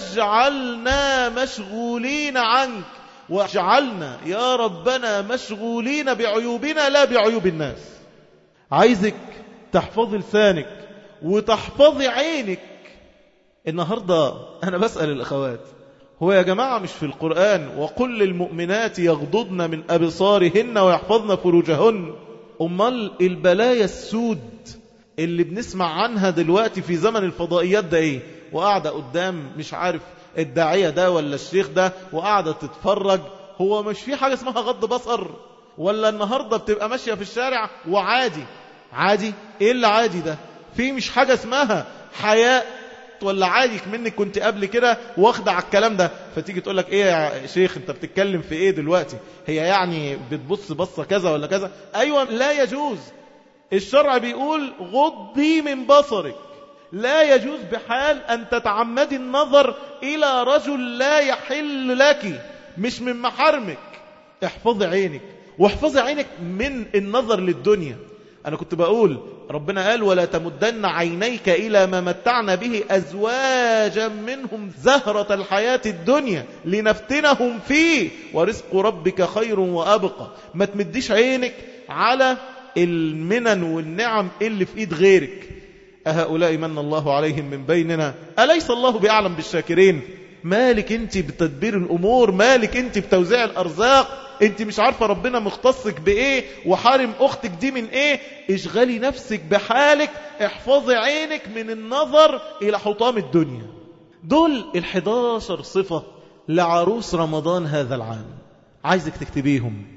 تجعلنا مشغولين عنك، واجعلنا يا ربنا مشغولين بعيوبنا لا بعيوب الناس. عايزك تحفظي لسانك وتحفظي عينك. النهاردة أنا بسأل الأخوات: هو يا جماعة مش في القرآن وقل للمؤمنات يغضضن من أبصارهن ويحفظن فروجهن؟ أمال البلايا السود اللي بنسمع عنها دلوقتي في زمن الفضائيات ده ايه؟ وقاعدة قدام مش عارف الداعية ده ولا الشيخ ده وقاعدة تتفرج. هو مش في حاجة اسمها غض بصر؟ ولا النهاردة بتبقى ماشية في الشارع وعادي؟ عادي؟ ايه اللي عادي ده؟ في مش حاجة اسمها حياء؟ ولا عادي منك كنت قبل كده واخدة على الكلام ده، فتيجي تقول لك: ايه يا شيخ انت بتتكلم في ايه دلوقتي؟ هي يعني بتبص بصة كذا ولا كذا؟ ايوه لا يجوز. الشرع بيقول: غضي من بصرك. لا يجوز بحال أن تتعمدي النظر إلى رجل لا يحل لك، مش من محارمك. احفظي عينك، واحفظي عينك من النظر للدنيا. أنا كنت بقول ربنا قال: ولا تمدن عينيك إلى ما متعنا به أزواجا منهم زهرة الحياة الدنيا لنفتنهم فيه ورزق ربك خير وأبقى. ما تمديش عينك على المنن والنعم اللي في إيد غيرك. أهؤلاء من الله عليهم من بيننا أليس الله بأعلم بالشاكرين؟ مالك أنت بتدبير الأمور، مالك أنت بتوزيع الأرزاق. انت مش عارفة ربنا مختصك بايه وحارم اختك دي من ايه. اشغلي نفسك بحالك، احفظي عينك من النظر الى حطام الدنيا. دول الحداشر صفة لعروس رمضان هذا العام. عايزك تكتبيهم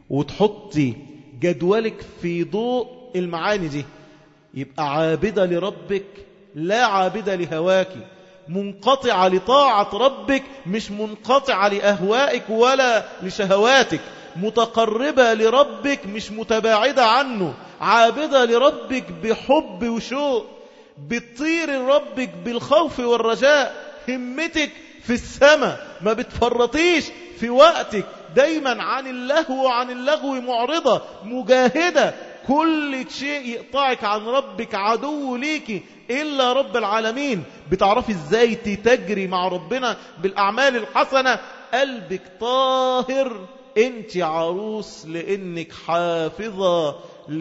وتحطي جدولك في ضوء المعاني دي. يبقى عابدة لربك لا عابدة لهواك، منقطعة لطاعة ربك مش منقطعة لأهوائك ولا لشهواتك، متقربة لربك مش متباعدة عنه، عابدة لربك بحب وشوق، بتطير لربك بالخوف والرجاء، همتك في السماء، ما بتفرطيش في وقتك، دايما عن اللهو وعن اللغو معرضة، مجاهدة، كل شيء يقطعك عن ربك عدو ليكي إلا رب العالمين. بتعرفي ازاي تتجري مع ربنا بالأعمال الحسنة، قلبك طاهر، انت عروس لانك حافظة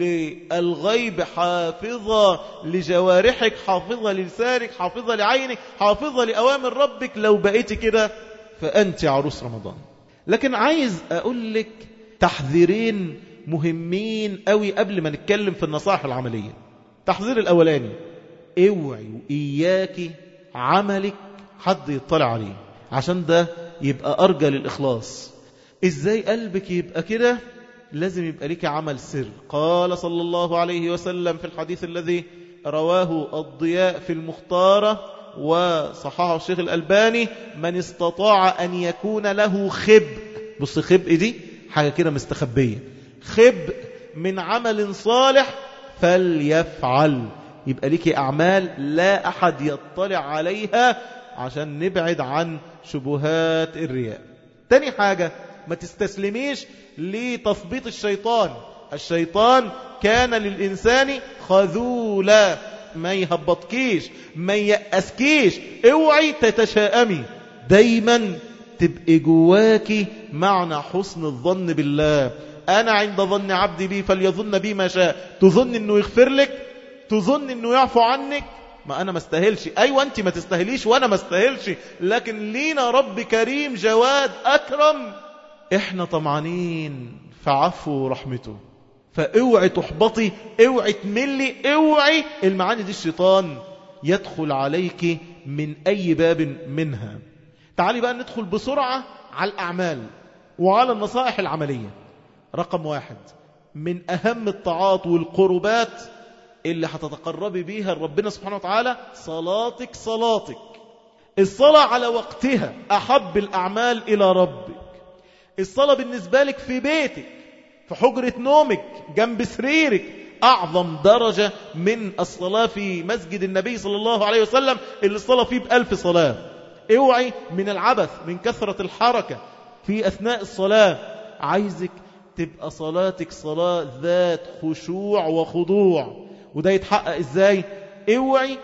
للغيب، حافظة لجوارحك، حافظة للسانك، حافظة لعينك، حافظة لأوامر ربك. لو بقيتي كده فأنت عروس رمضان. لكن عايز أقول لك تحذيرين مهمين قوي قبل ما نتكلم في النصائح العملية. تحذير الأولاني، اوعي وإياكي عملك حد يطلع عليه، عشان ده يبقى أرجى للإخلاص. إزاي قلبك يبقى كده؟ لازم يبقى لك عمل سر. قال صلى الله عليه وسلم في الحديث الذي رواه الضياء في المختارة وصححه الشيخ الألباني: من استطاع أن يكون له خبء. بص، خبء دي حاجة كده مستخبية، خبء من عمل صالح فليفعل. يبقى لك أعمال لا أحد يطلع عليها عشان نبعد عن شبهات الرياء. تاني حاجة، ما تستسلميش لتثبيط الشيطان. الشيطان كان للإنسان خذولا، ما يهبطكيش، ما يأسكيش، اوعي تتشائمي، دايما تبقي جواكي معنى حسن الظن بالله. أنا عند ظن عبدي بي فليظن بي ما شاء. تظن أنه يغفر لك، تظن أنه يعفو عنك، ما أنا ما استاهلش. أيوة أنت ما تستاهليش وأنا ما استاهلش، لكن لينا رب كريم جواد أكرم، إحنا طمعانين فعفو ورحمته. فاوعي تحبطي، اوعي تملي، اوعي المعاني دي الشيطان يدخل عليك من أي باب منها. تعالي بقى ندخل بسرعة على الأعمال وعلى النصائح العملية. رقم واحد من أهم الطاعات والقربات اللي هتتقربي بيها ربنا سبحانه وتعالى، صلاتك. صلاتك الصلاة على وقتها أحب الأعمال إلى ربك. الصلاة بالنسبة لك في بيتك، في حجرة نومك، جنب سريرك، أعظم درجة من الصلاة في مسجد النبي صلى الله عليه وسلم اللي الصلاة فيه بألف صلاة. اوعي من العبث، من كثرة الحركة في أثناء الصلاة. عايزك تبقى صلاتك صلاة ذات خشوع وخضوع. وده يتحقق ازاي؟ اوعي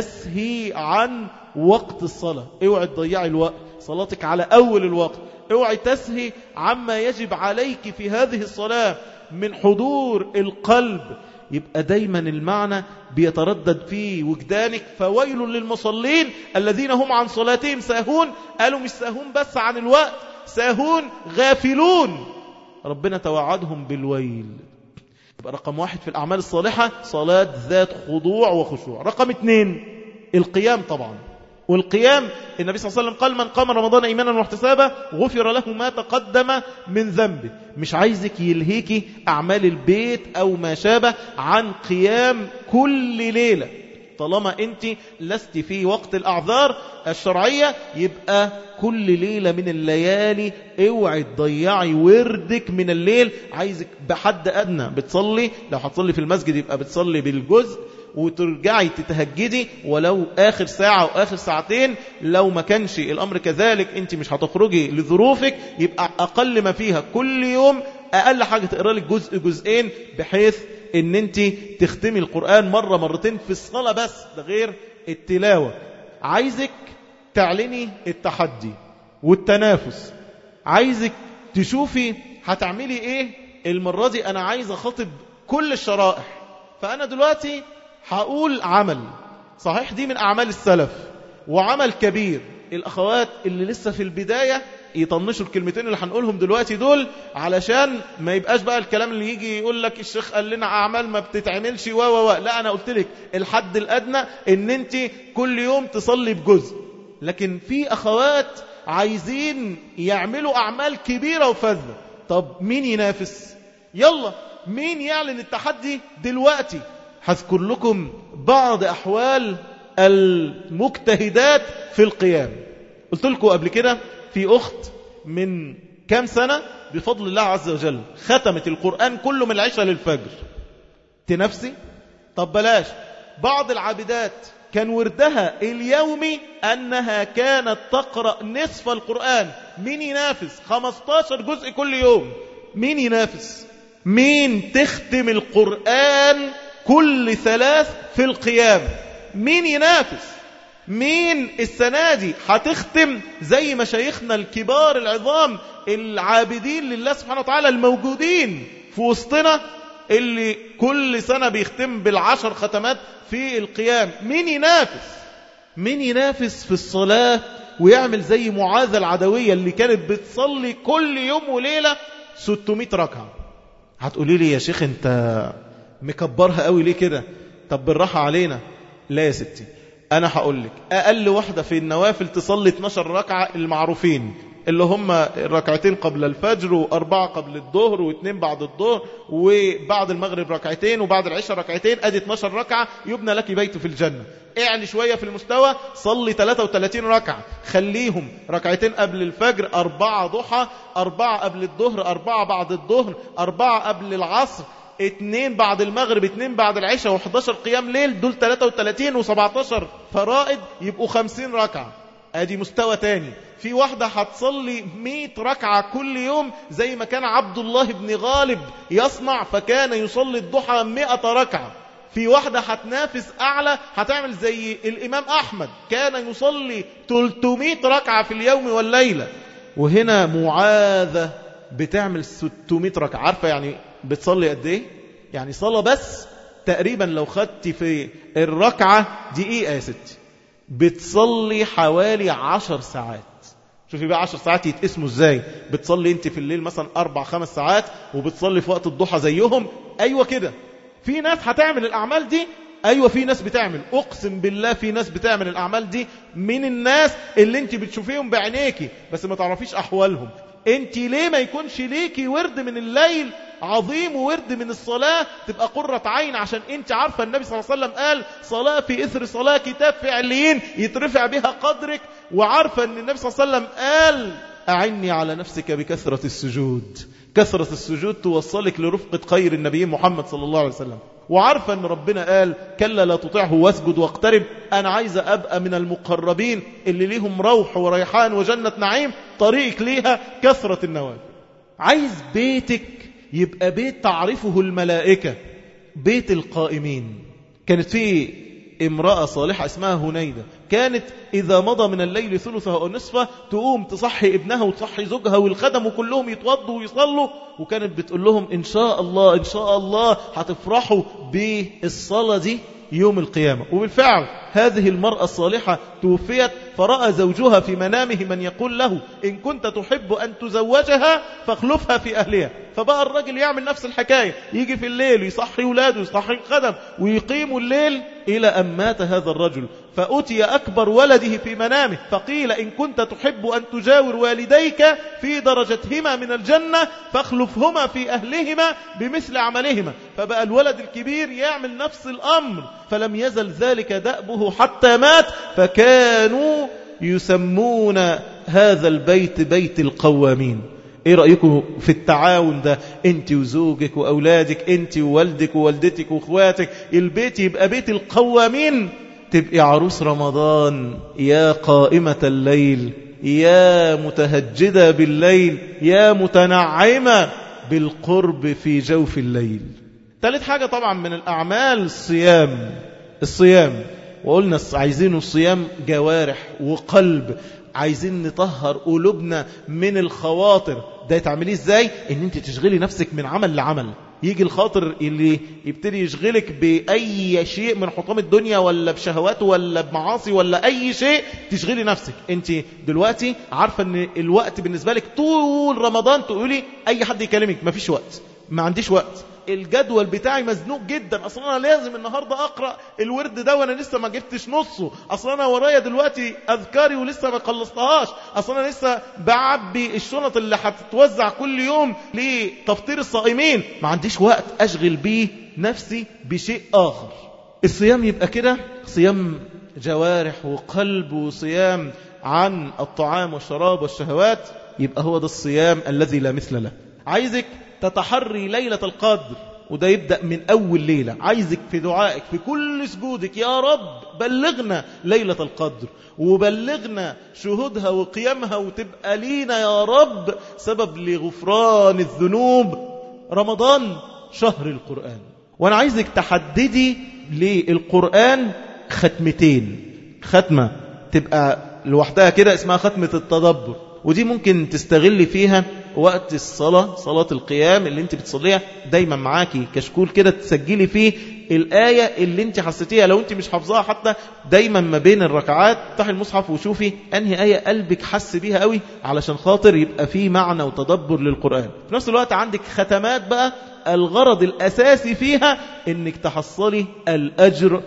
تسهي عن وقت الصلاة، اوعي تضيعي الوقت، صلاتك على أول الوقت. اوعي تسهي عما يجب عليك في هذه الصلاة من حضور القلب. يبقى دايما المعنى بيتردد في وجدانك: فويل للمصلين الذين هم عن صلاتهم ساهون. قالوا مش ساهون بس عن الوقت، ساهون غافلون، ربنا توعدهم بالويل. يبقى رقم واحد في الأعمال الصالحة صلاة ذات خضوع وخشوع. رقم اثنين القيام طبعا. والقيام النبي صلى الله عليه وسلم قال: من قام رمضان إيمانا واحتسابا غفر له ما تقدم من ذنبه. مش عايزك يلهيكي أعمال البيت أو ما شابه عن قيام كل ليلة. طالما أنت لست في وقت الأعذار الشرعية، يبقى كل ليلة من الليالي اوعي تضيعي وردك من الليل. عايزك بحد أدنى بتصلي، لو هتصلي في المسجد يبقى بتصلي بالجزء، وترجعي تتهجدي ولو آخر ساعة وآخر ساعتين. لو ما كانش الأمر كذلك، أنت مش هتخرجي لظروفك، يبقى أقل ما فيها كل يوم أقل حاجة تقرأ لك جزء جزئين، بحيث أن أنت تختمي القرآن مرة مرتين في الصلاة بس، ده غير التلاوة. عايزك تعلني التحدي والتنافس. عايزك تشوفي هتعملي إيه المرة دي. أنا عايز أخاطب كل الشرائح. فأنا دلوقتي هقول عمل صحيح دي من أعمال السلف وعمل كبير، الأخوات اللي لسه في البداية يطنشوا الكلمتين اللي هنقولهم دلوقتي دول، علشان ما يبقاش بقى الكلام اللي يجي يقول لك الشيخ قال لنا أعمال ما بتتعملش و و و لا، أنا قلت لك الحد الأدنى إن أنت كل يوم تصلي بجزء. لكن في أخوات عايزين يعملوا أعمال كبيرة وفذة. طب مين ينافس؟ يلا مين يعلن التحدي دلوقتي؟ هذكر لكم بعض أحوال المجتهدات في القيام. قلت لكم قبل كده في أخت من كام سنة بفضل الله عز وجل ختمت القرآن كله من العشاء للفجر. تنفسي؟ طب بلاش. بعض العابدات كان وردها اليومي أنها كانت تقرأ نصف القرآن. مين ينافس؟ خمستاشر جزء كل يوم. مين ينافس؟ مين تختم القرآن كل ثلاث في القيام؟ مين ينافس؟ مين السنة دي هتختم زي مشايخنا الكبار العظام العابدين لله سبحانه وتعالى الموجودين في وسطنا اللي كل سنة بيختم بالعشر ختمات في القيام؟ مين ينافس؟ مين ينافس في الصلاة ويعمل زي معاذ العدوية اللي كانت بتصلي كل يوم وليلة ستمائة ركعة؟ هتقولي لي يا شيخ انت مكبرها قوي ليه كده؟ طب بالراحة علينا. لا يا ستي، أنا هقول لك أقل واحدة في النوافل تصلي اتناشر ركعة المعروفين اللي هم الركعتين قبل الفجر وأربعة قبل الظهر واثنين بعد الظهر وبعد المغرب ركعتين وبعد العشاء ركعتين، أدي اتناشر ركعة يبنى لك بيت في الجنة. اعلي شوية في المستوى، صلي ثلاثة وثلاثين ركعة، خليهم ركعتين قبل الفجر، أربعة ضحى، أربعة قبل الظهر، أربعة بعد الظهر، أربعة قبل العصر، اتنين بعد المغرب، اتنين بعد العشاء، وحداشر قيام ليل. دول ثلاثة وثلاثين وسبعتاشر فرائض يبقوا خمسين ركعة. ادي مستوى تاني. في واحدة هتصلي مئة ركعة كل يوم زي ما كان عبد الله بن غالب يصنع، فكان يصلي الضحى مئة ركعة. في واحدة هتنافس أعلى، هتعمل زي الإمام أحمد كان يصلي ثلاثمائة ركعة في اليوم والليلة. وهنا معاذة بتعمل ستمائة ركعة. عارفة يعني بتصلي قد ايه؟ يعني صلاة بس تقريبا لو خدت في الركعة دقيقة يا ستي بتصلي حوالي عشر ساعات. شوفي بقى عشر ساعات يتقسموا ازاي. بتصلي انت في الليل مثلا اربع خمس ساعات وبتصلي في وقت الضحى زيهم. ايوه كده. في ناس هتعمل الاعمال دي. ايوه في ناس بتعمل، اقسم بالله في ناس بتعمل الاعمال دي من الناس اللي انت بتشوفيهم بعينيكي بس ما تعرفيش احوالهم. انت ليه ما يكونش ليكي ورد من الليل عظيم وورد من الصلاة تبقى قرة عين؟ عشان انت عارفة النبي صلى الله عليه وسلم قال صلاة في إثر صلاة كتاب في عليين يترفع بها قدرك. وعارفة ان النبي صلى الله عليه وسلم قال أعني على نفسك بكثرة السجود. كثرة السجود توصلك لرفقة خير النبي محمد صلى الله عليه وسلم. وعارفة ان ربنا قال كلا لا تطعه واسجد واقترب. انا عايزة ابقى من المقربين اللي ليهم روح وريحان وجنة نعيم. طريقك ليها كثرة النوافل. عايز بيتك يبقى بيت تعرفه الملائكة، بيت القائمين. كانت فيه امرأة صالحة اسمها هنيدة، كانت إذا مضى من الليل ثلثه أو نصفه تقوم تصحي ابنها وتصحي زوجها والخدم وكلهم يتوضوا ويصلوا، وكانت بتقول لهم إن شاء الله إن شاء الله هتفرحوا بالصلاة دي يوم القيامة. وبالفعل هذه المرأة الصالحة توفيت، فرأى زوجها في منامه من يقول له إن كنت تحب أن تزوجها فاخلفها في أهلها. فبقى الرجل يعمل نفس الحكاية، يجي في الليل يصحي ولاده ويصحي الخدم ويقيم الليل، إلى أن مات هذا الرجل. فأتي أكبر ولده في منامه فقيل إن كنت تحب أن تجاور والديك في درجتهما من الجنة فاخلفهما في أهلهما بمثل عملهما. فبقى الولد الكبير يعمل نفس الأمر، فلم يزل ذلك دأبه حتى مات. فكانوا يسمون هذا البيت بيت القوامين. ايه رأيكم في التعاون ده؟ انت وزوجك واولادك، انت ووالدك ووالدتك واخواتك، البيت يبقى بيت القوامين. تبقي عروس رمضان يا قائمة الليل، يا متهجدة بالليل، يا متنعمة بالقرب في جوف الليل. ثالث حاجة طبعا من الأعمال الصيام. الصيام وقلنا عايزينه الصيام جوارح وقلب، عايزين نطهر قلوبنا من الخواطر. ده تعمليه ازاي؟ ان انت تشغلي نفسك من عمل لعمل. يجي الخاطر اللي يبتدي يشغلك بأي شيء من حطام الدنيا ولا بشهوات ولا بمعاصي ولا أي شيء، تشغلي نفسك. انت دلوقتي عارفة ان الوقت بالنسبة لك طول رمضان تقولي أي حد يكلمك مفيش وقت، ما عنديش وقت، الجدول بتاعي مزنوق جدا، اصلا انا لازم النهارده اقرا الورد ده وانا لسه ما جبتش نصه، اصلا انا ورايا دلوقتي اذكاري ولسه ما خلصتهاش، اصلا انا لسه بعبي الشنط اللي هتتوزع كل يوم لتفطير الصائمين، ما عنديش وقت اشغل بيه نفسي بشيء اخر. الصيام يبقى كده صيام جوارح وقلب، وصيام عن الطعام والشراب والشهوات، يبقى هو ده الصيام الذي لا مثل له. عايزك تتحري ليلة القدر، وده يبدأ من أول ليلة. عايزك في دعائك في كل سجودك يا رب بلغنا ليلة القدر، وبلغنا شهودها وقيامها، وتبقى لينا يا رب سبب لغفران الذنوب. رمضان شهر القرآن، وأنا عايزك تحددي للقرآن ختمتين. ختمة تبقى لوحدها كده اسمها ختمة التدبر، ودي ممكن تستغلي فيها وقت الصلاة، صلاة القيام اللي انت بتصليها، دايما معاكي كشكول كده تسجلي فيه الآية اللي انت حسيتيها، لو انت مش حافظاها حتى دايما ما بين الركعات افتحي المصحف وشوفي انهي آية قلبك حس بيها قوي، علشان خاطر يبقى فيه معنى وتدبر للقرآن. في نفس الوقت عندك ختمات بقى الغرض الأساسي فيها انك تحصلي الأجر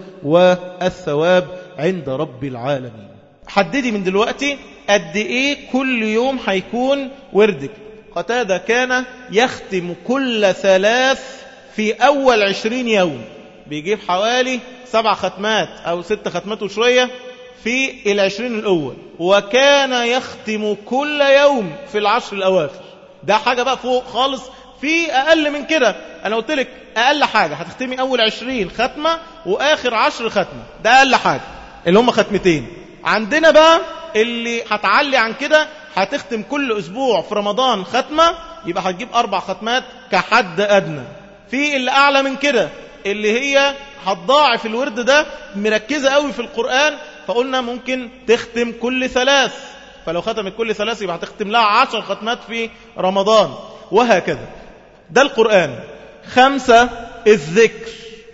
والثواب عند رب العالمين. حددي من دلوقتي قد ايه كل يوم هيكون وردك. قتادة كان يختم كل ثلاث في أول عشرين يوم، بيجيب حوالي سبع ختمات أو ست ختمات وشوية في العشرين الأول، وكان يختم كل يوم في العشر الأواخر. ده حاجة بقى فوق خالص. في أقل من كده، أنا قلت لك أقل حاجة هتختمي أول عشرين ختمة وآخر عشر ختمة، ده أقل حاجة اللي هم ختمتين. عندنا بقى اللي هتعلي عن كده هتختم كل أسبوع في رمضان ختمة، يبقى هتجيب أربع ختمات كحد أدنى. في اللي أعلى من كده اللي هي هتضاعف الورد ده، مركزة قوي في القرآن، فقلنا ممكن تختم كل ثلاث، فلو ختمت كل ثلاث يبقى هتختم لها عشر ختمات في رمضان، وهكذا. ده القرآن. خمسة الذكر،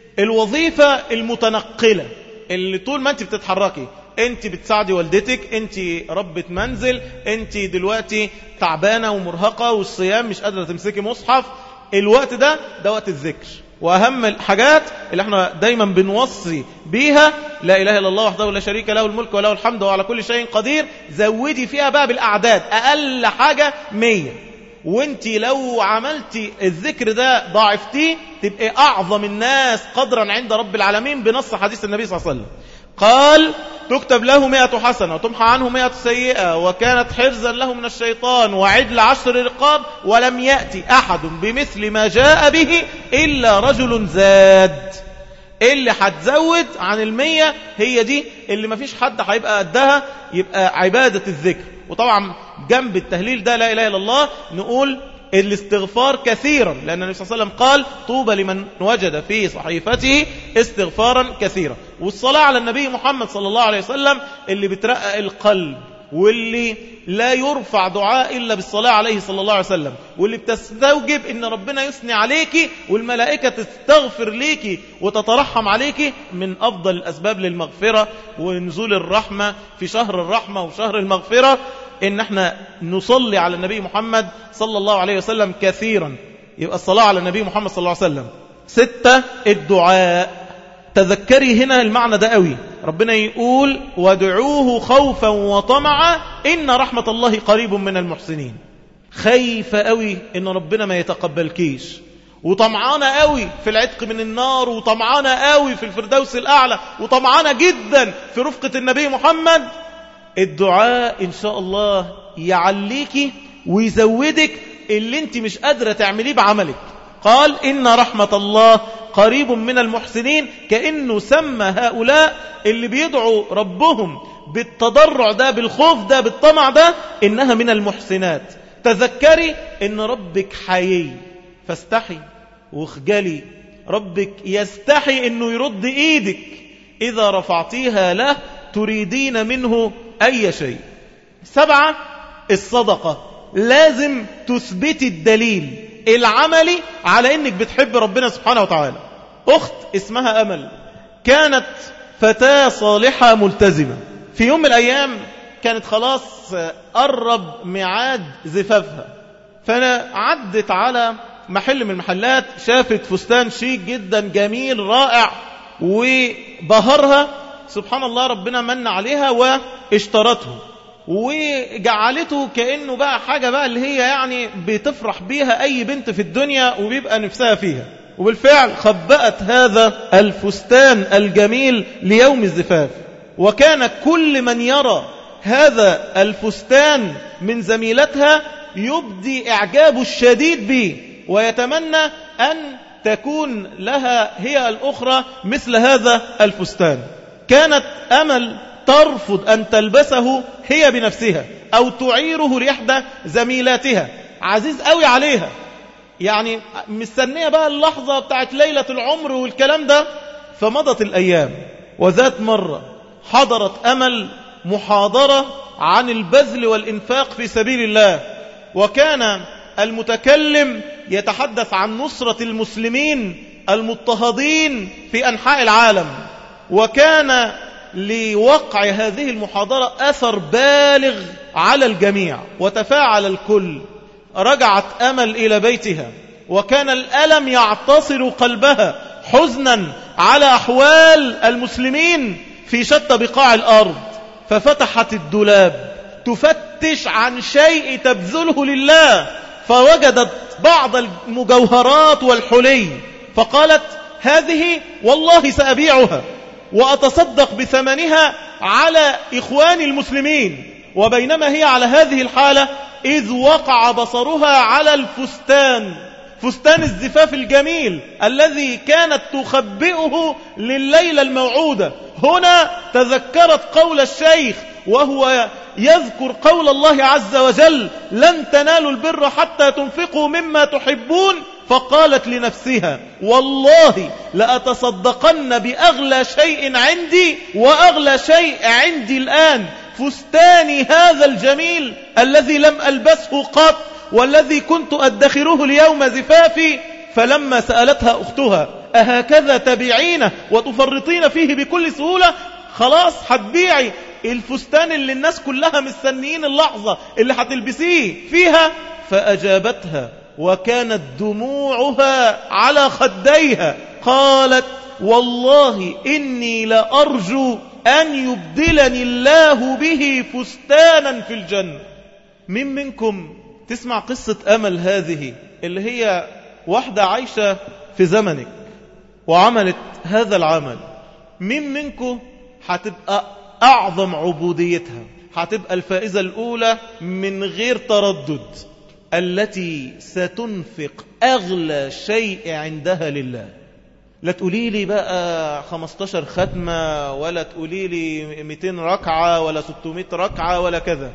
الوظيفة المتنقلة اللي طول ما انت بتتحركي، انت بتساعدي والدتك، انت ربة منزل، انت دلوقتي تعبانة ومرهقة والصيام مش قادرة تمسكي مصحف، الوقت ده ده وقت الذكر. واهم الحاجات اللي احنا دايما بنوصي بيها لا اله الا الله وحده لا شريك له الملك وله الحمد وعلى كل شيء قدير. زودي فيها بقى بالاعداد، اقل حاجة مية، وانت لو عملتي الذكر ده ضاعفتيه تبقى اعظم الناس قدرا عند رب العالمين بنص حديث النبي صلى الله عليه وسلم. قال تكتب له مئة حسنة وتمحى عنه مئة سيئة، وكانت حرزا له من الشيطان وعدل عشر رقاب، ولم يأتي أحد بمثل ما جاء به إلا رجل زاد. اللي هتزود عن المية هي دي اللي ما فيش حد هيبقى قدها، يبقى عبادة الذكر. وطبعا جنب التهليل ده لا إله إلا الله نقول الاستغفار كثيرا، لأن النبي صلى الله عليه وسلم قال طوبى لمن وجد في صحيفته استغفارا كثيرا. والصلاة على النبي محمد صلى الله عليه وسلم اللي بترقق القلب، واللي لا يرفع دعاء إلا بالصلاة عليه صلى الله عليه وسلم، واللي بتستوجب إن ربنا يثني عليك والملائكة تستغفر ليك وتترحم عليك، من أفضل الأسباب للمغفرة ونزول الرحمة في شهر الرحمة وشهر المغفرة، إن احنا نصلي على النبي محمد صلى الله عليه وسلم كثيرا. يبقى الصلاة على النبي محمد صلى الله عليه وسلم. ستة الدعاء. تذكري هنا المعنى ده قوي، ربنا يقول وادعوه خوفا وطمعا إن رحمة الله قريب من المحسنين. خايفة قوي إن ربنا ما يتقبلكيش، وطمعانة قوي في العتق من النار، وطمعانة قوي في الفردوس الأعلى، وطمعانة جدا في رفقة النبي محمد. الدعاء إن شاء الله يعليكي ويزودك اللي انت مش قادرة تعمليه بعملك. قال إن رحمة الله قريب من المحسنين، كأنه سمى هؤلاء اللي بيدعوا ربهم بالتضرع ده بالخوف ده بالطمع ده إنها من المحسنات. تذكري إن ربك حيي فاستحي واخجلي، ربك يستحي إنه يرد إيدك إذا رفعتيها له تريدين منه أي شيء. سبعة الصدقة. لازم تثبتي الدليل العملي على انك بتحب ربنا سبحانه وتعالى. اخت اسمها امل كانت فتاة صالحة ملتزمة. في يوم من الايام كانت خلاص قرب ميعاد زفافها، فانا عدت على محل من المحلات، شافت فستان شيك جدا جميل رائع وبهرها، سبحان الله ربنا من عليها واشترته وجعلته كأنه بقى حاجة بقى اللي هي يعني بتفرح بيها أي بنت في الدنيا وبيبقى نفسها فيها. وبالفعل خبأت هذا الفستان الجميل ليوم الزفاف، وكان كل من يرى هذا الفستان من زميلتها يبدي إعجابه الشديد به ويتمنى أن تكون لها هي الأخرى مثل هذا الفستان. كانت أمل ترفض أن تلبسه هي بنفسها أو تعيره لإحدى زميلاتها، عزيز قوي عليها، يعني مستنية بقى اللحظة بتاعت ليلة العمر والكلام ده. فمضت الأيام، وذات مرة حضرت أمل محاضرة عن البذل والإنفاق في سبيل الله، وكان المتكلم يتحدث عن نصرة المسلمين المضطهدين في أنحاء العالم، وكان لوقع هذه المحاضرة أثر بالغ على الجميع وتفاعل الكل. رجعت أمل إلى بيتها وكان الألم يعتصر قلبها حزنا على أحوال المسلمين في شتى بقاع الأرض، ففتحت الدولاب تفتش عن شيء تبذله لله، فوجدت بعض المجوهرات والحلي، فقالت هذه والله سأبيعها وأتصدق بثمنها على إخواني المسلمين. وبينما هي على هذه الحالة إذ وقع بصرها على الفستان، فستان الزفاف الجميل الذي كانت تخبئه لليلة الموعودة. هنا تذكرت قول الشيخ وهو يذكر قول الله عز وجل لن تنالوا البر حتى تنفقوا مما تحبون، فقالت لنفسها والله لأتصدقن بأغلى شيء عندي، وأغلى شيء عندي الآن فستاني هذا الجميل الذي لم ألبسه قط والذي كنت أدخره ليوم زفافي. فلما سألتها أختها أهكذا تبيعينه وتفرطين فيه بكل سهولة؟ خلاص هتبيعي الفستان اللي الناس كلها مستنيين اللحظة اللي هتلبسيه فيها؟ فأجابتها وكانت دموعها على خديها، قالت والله إني لأرجو أن يبدلني الله به فستانا في الجنة. من منكم تسمع قصة أمل هذه اللي هي واحدة عايشة في زمنك وعملت هذا العمل؟ من منكم هتبقى أعظم عبوديتها، هتبقى الفائزة الأولى من غير تردد، التي ستنفق أغلى شيء عندها لله. لا تقولي لي بقى خمستاشر ختمة، ولا تقولي لي مئتين ركعة، ولا ستمائة ركعة، ولا كذا.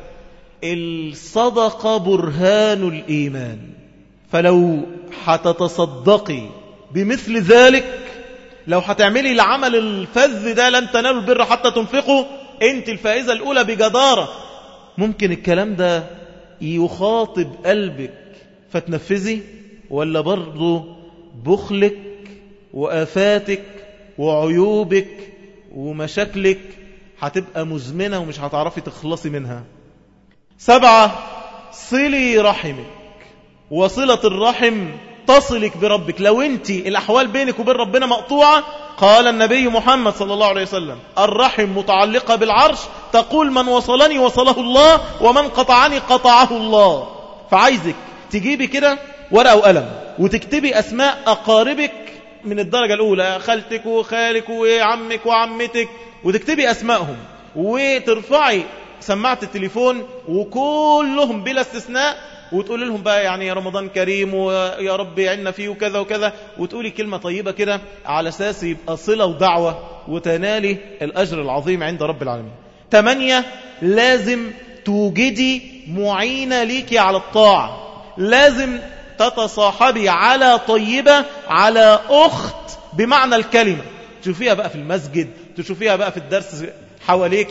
الصدقة برهان الإيمان، فلو هتتصدقي بمثل ذلك، لو هتعملي العمل الفذ ده لن تنالوا البر حتى تنفقوا، انت الفائزة الأولى بجدارة. ممكن الكلام ده يخاطب قلبك فتنفذي، ولا برضو بخلك وآفاتك وعيوبك ومشاكلك هتبقى مزمنة ومش هتعرفي تخلصي منها؟ سبعة، صلي رحمك. وصلة الرحم تصلك بربك. لو انت الأحوال بينك وبين ربنا مقطوعة، قال النبي محمد صلى الله عليه وسلم الرحم متعلقة بالعرش، تقول من وصلني وصله الله ومن قطعني قطعه الله. فعايزك تجيبي كده ورقة وقلم وتكتبي أسماء أقاربك من الدرجة الأولى، خالتك وخالك وعمك وعمتك، وتكتبي أسمائهم وترفعي سماعة التليفون وكلهم بلا استثناء وتقول لهم بقى يعني يا رمضان كريم ويا رب يعيننا فيه وكذا وكذا، وتقولي كلمة طيبة كده على أساس يبقى صلة ودعوة وتنالي الأجر العظيم عند رب العالمين. ثمانية، لازم توجدي معينة ليكي على الطاعة، لازم تتصاحبي على طيبة، على أخت بمعنى الكلمة، تشوفيها بقى في المسجد، تشوفيها بقى في الدرس حواليكي،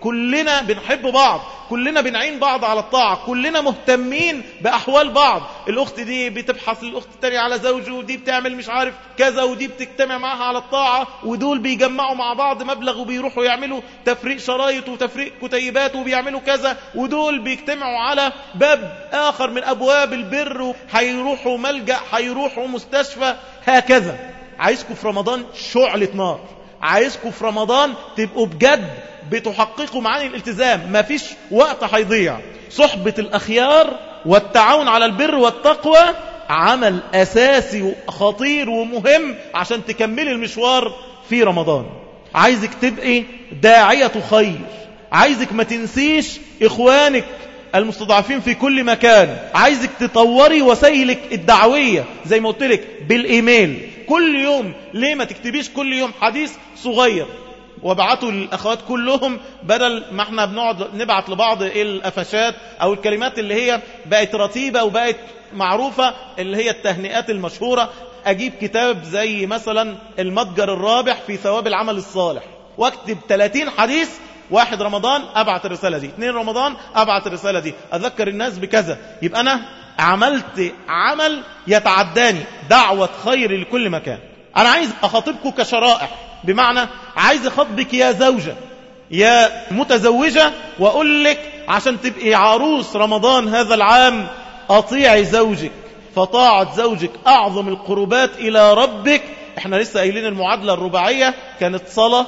كلنا بنحب بعض، كلنا بنعين بعض على الطاعة، كلنا مهتمين بأحوال بعض. الأخت دي بتبحث للأخت التانية على زوجه، ودي بتعمل مش عارف كذا، ودي بتجتمع معها على الطاعة، ودول بيجمعوا مع بعض مبلغ وبيروحوا يعملوا تفريق شرايط وتفريق كتيبات وبيعملوا كذا، ودول بيجتمعوا على باب آخر من أبواب البر، هيروحوا ملجأ، هيروحوا مستشفى، هكذا. عايزكم في رمضان شعلة نار، عايزكم في رمضان تبقوا بجد بتحققوا معاني الالتزام، مفيش وقت هيضيع. صحبة الأخيار والتعاون على البر والتقوى عمل أساسي وخطير ومهم عشان تكملي المشوار في رمضان. عايزك تبقي داعية خير، عايزك ما تنسيش إخوانك المستضعفين في كل مكان، عايزك تطوري وسائلك الدعوية زي ما قلت لك بالإيميل كل يوم. ليه ما تكتبيش كل يوم حديث صغير وابعتوا للأخوات كلهم، بدل ما احنا بنقعد نبعت لبعض القفشات أو الكلمات اللي هي بقت رتيبة وبقت معروفة، اللي هي التهنئات المشهورة. أجيب كتاب زي مثلا المتجر الرابح في ثواب العمل الصالح واكتب ثلاثين حديث، واحد رمضان أبعت الرسالة دي، اثنين رمضان أبعت الرسالة دي، أذكر الناس بكذا. يبقى أنا عملت عمل يتعداني، دعوة خير لكل مكان. أنا عايز أخاطبكم كشرائح، بمعنى عايز أخاطبك يا زوجة يا متزوجة وأقول لك عشان تبقي عروس رمضان هذا العام أطيعي زوجك، فطاعة زوجك أعظم القربات إلى ربك. احنا لسه قايلين المعادلة الرباعية كانت صلاة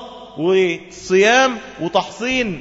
وصيام وتحصين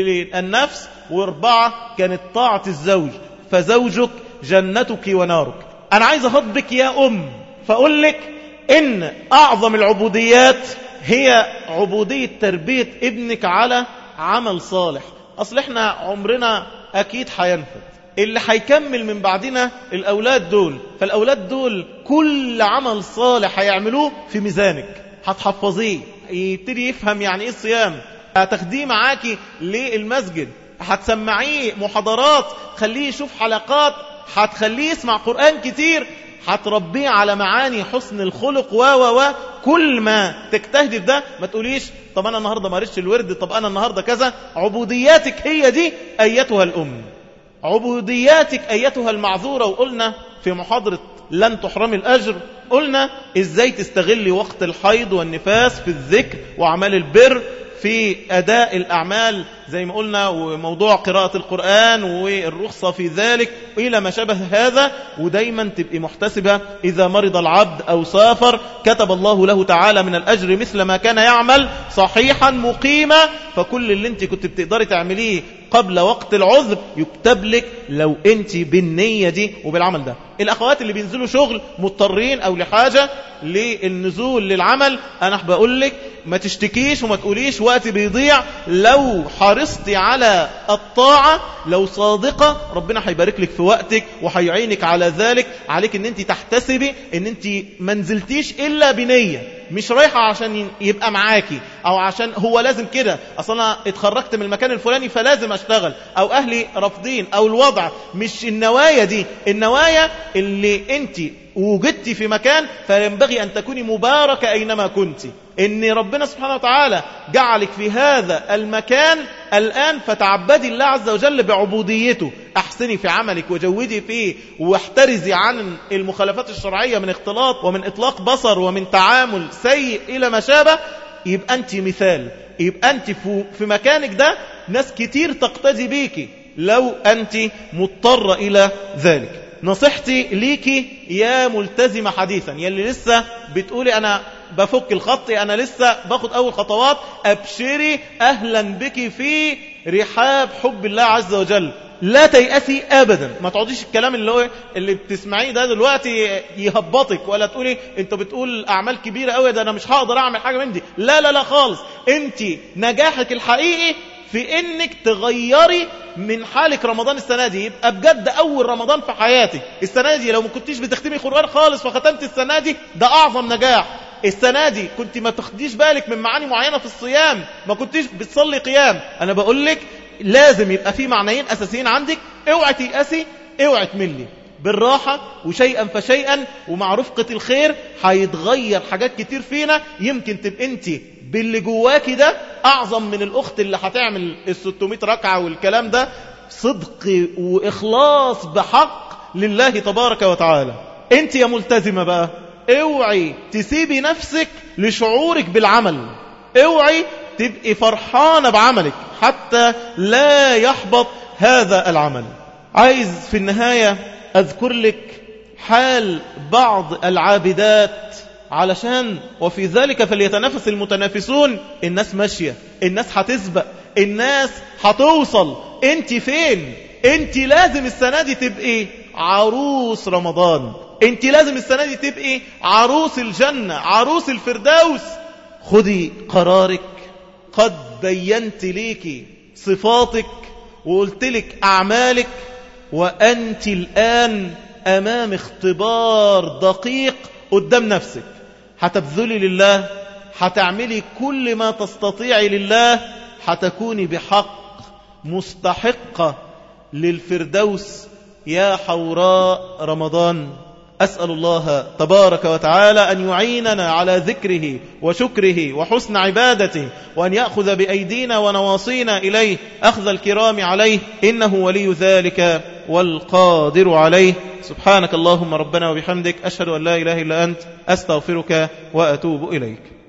للنفس، واربعة كانت طاعة الزوج، فزوجك جنتك ونارك. أنا عايز أخاطبك يا أم فأقول لك إن أعظم العبوديات هي عبودية تربية ابنك على عمل صالح. أصل احنا عمرنا أكيد حينفد، اللي حيكمل من بعدنا الأولاد دول، فالأولاد دول كل عمل صالح هيعملوه في ميزانك، هتحفظيه، يبتدي يفهم يعني ايه الصيام، هتاخديه معاكي للمسجد، هتسمعيه محاضرات، خليه يشوف حلقات، هتخليه يسمع قرآن كتير، هتربيه على معاني حسن الخلق و و و كل ما تجتهدي في ده. ما تقوليش طب أنا النهاردة ما قريتش الورد، طب أنا النهاردة كذا. عبودياتك هي دي أيتها الأم، عبودياتك أيتها المعذورة. وقلنا في محاضرة لن تحرمي الأجر، قلنا إزاي تستغلي وقت الحيض والنفاس في الذكر وأعمال البر، في أداء الأعمال زي ما قلنا، وموضوع قراءة القرآن والرخصة في ذلك إلى ما شبه هذا. ودايما تبقي محتسبة إذا مرض العبد أو سافر كتب الله له تعالى من الأجر مثل ما كان يعمل صحيحا مقيما. فكل اللي انت كنت بتقدري تعمليه قبل وقت العذر يكتب لك لو انت بالنية دي وبالعمل ده. الأخوات اللي بينزلوا شغل مضطرين أو لحاجة للنزول للعمل، أنا بقول لك ما تشتكيش وما تقوليش وقت بيضيع. لو حرصتي على الطاعة، لو صادقة، ربنا هيبارك لك في وقتك وهيعينك على ذلك. عليك ان انت تحتسبي ان انت منزلتيش إلا بنية، مش رايحة عشان يبقى معاكي أو عشان هو لازم كده، أصلا اتخرجت من المكان الفلاني فلازم أشتغل، أو أهلي رافضين، أو الوضع. مش النوايا دي، النوايا اللي انت وجدتي في مكان فينبغي أن تكوني مباركة أينما كنت، إن ربنا سبحانه وتعالى جعلك في هذا المكان الآن، فتعبدي الله عز وجل بعبوديته. أحسني في عملك وجودي فيه، واحترزي عن المخالفات الشرعية من اختلاط ومن إطلاق بصر ومن تعامل سيء إلى ما شابه. يبقى أنت مثال، يبقى أنت في مكانك ده ناس كتير تقتدي بيكي لو أنت مضطرة إلى ذلك. نصيحتي ليكي يا ملتزمة حديثا، يلي لسه بتقولي أنا بفك الخط، أنا لسه باخد أول خطوات، أبشري، أهلا بك في رحاب حب الله عز وجل. لا تيأسي أبدا، ما تقعديش الكلام اللي هو اللي بتسمعيه ده دلوقتي يهبطك، ولا تقولي انت بتقول أعمال كبيرة قوي ده أنا مش هقدر أعمل حاجة من دي. لا لا لا خالص، انت نجاحك الحقيقي في انك تغيري من حالك رمضان السنة دي، يبقى بجد اول رمضان في حياتك السنة دي. لو ما كنتيش بتختمي قرآن خالص فختمت السنة دي، ده اعظم نجاح. السنة دي كنت ما تاخديش بالك من معاني معينة في الصيام، ما كنتيش بتصلي قيام، انا بقول لك لازم يبقى في معنيين اساسيين عندك. اوعي تيأسي، اوعي تملي، بالراحة وشيئا فشيئا ومع رفقة الخير هيتغير حاجات كتير فينا. يمكن تبقى انت باللي جواكي ده أعظم من الأخت اللي هتعمل الستمائة ركعة والكلام ده. صدق وإخلاص بحق لله تبارك وتعالى. انت يا ملتزمة بقى اوعي تسيبي نفسك لشعورك بالعمل، اوعي تبقي فرحانة بعملك حتى لا يحبط هذا العمل. عايز في النهاية أذكر لك حال بعض العابدات علشان وفي ذلك فليتنافس المتنافسون. الناس ماشية، الناس هتسبق، الناس هتوصل، انت فين؟ انت لازم السنة دي تبقي عروس رمضان، انت لازم السنة دي تبقي عروس الجنة، عروس الفردوس. خدي قرارك. قد بينت ليكي صفاتك وقلت لك أعمالك، وأنت الآن أمام اختبار دقيق قدام نفسك. هتبذلي لله، هتعملي كل ما تستطيعي لله، هتكوني بحق مستحقة للفردوس يا حوراء رمضان. أسأل الله تبارك وتعالى أن يعيننا على ذكره وشكره وحسن عبادته، وأن يأخذ بأيدينا ونواصينا إليه أخذ الكرام عليه، إنه ولي ذلك والقادر عليه. سبحانك اللهم ربنا وبحمدك، أشهد أن لا إله إلا أنت، أستغفرك وأتوب إليك.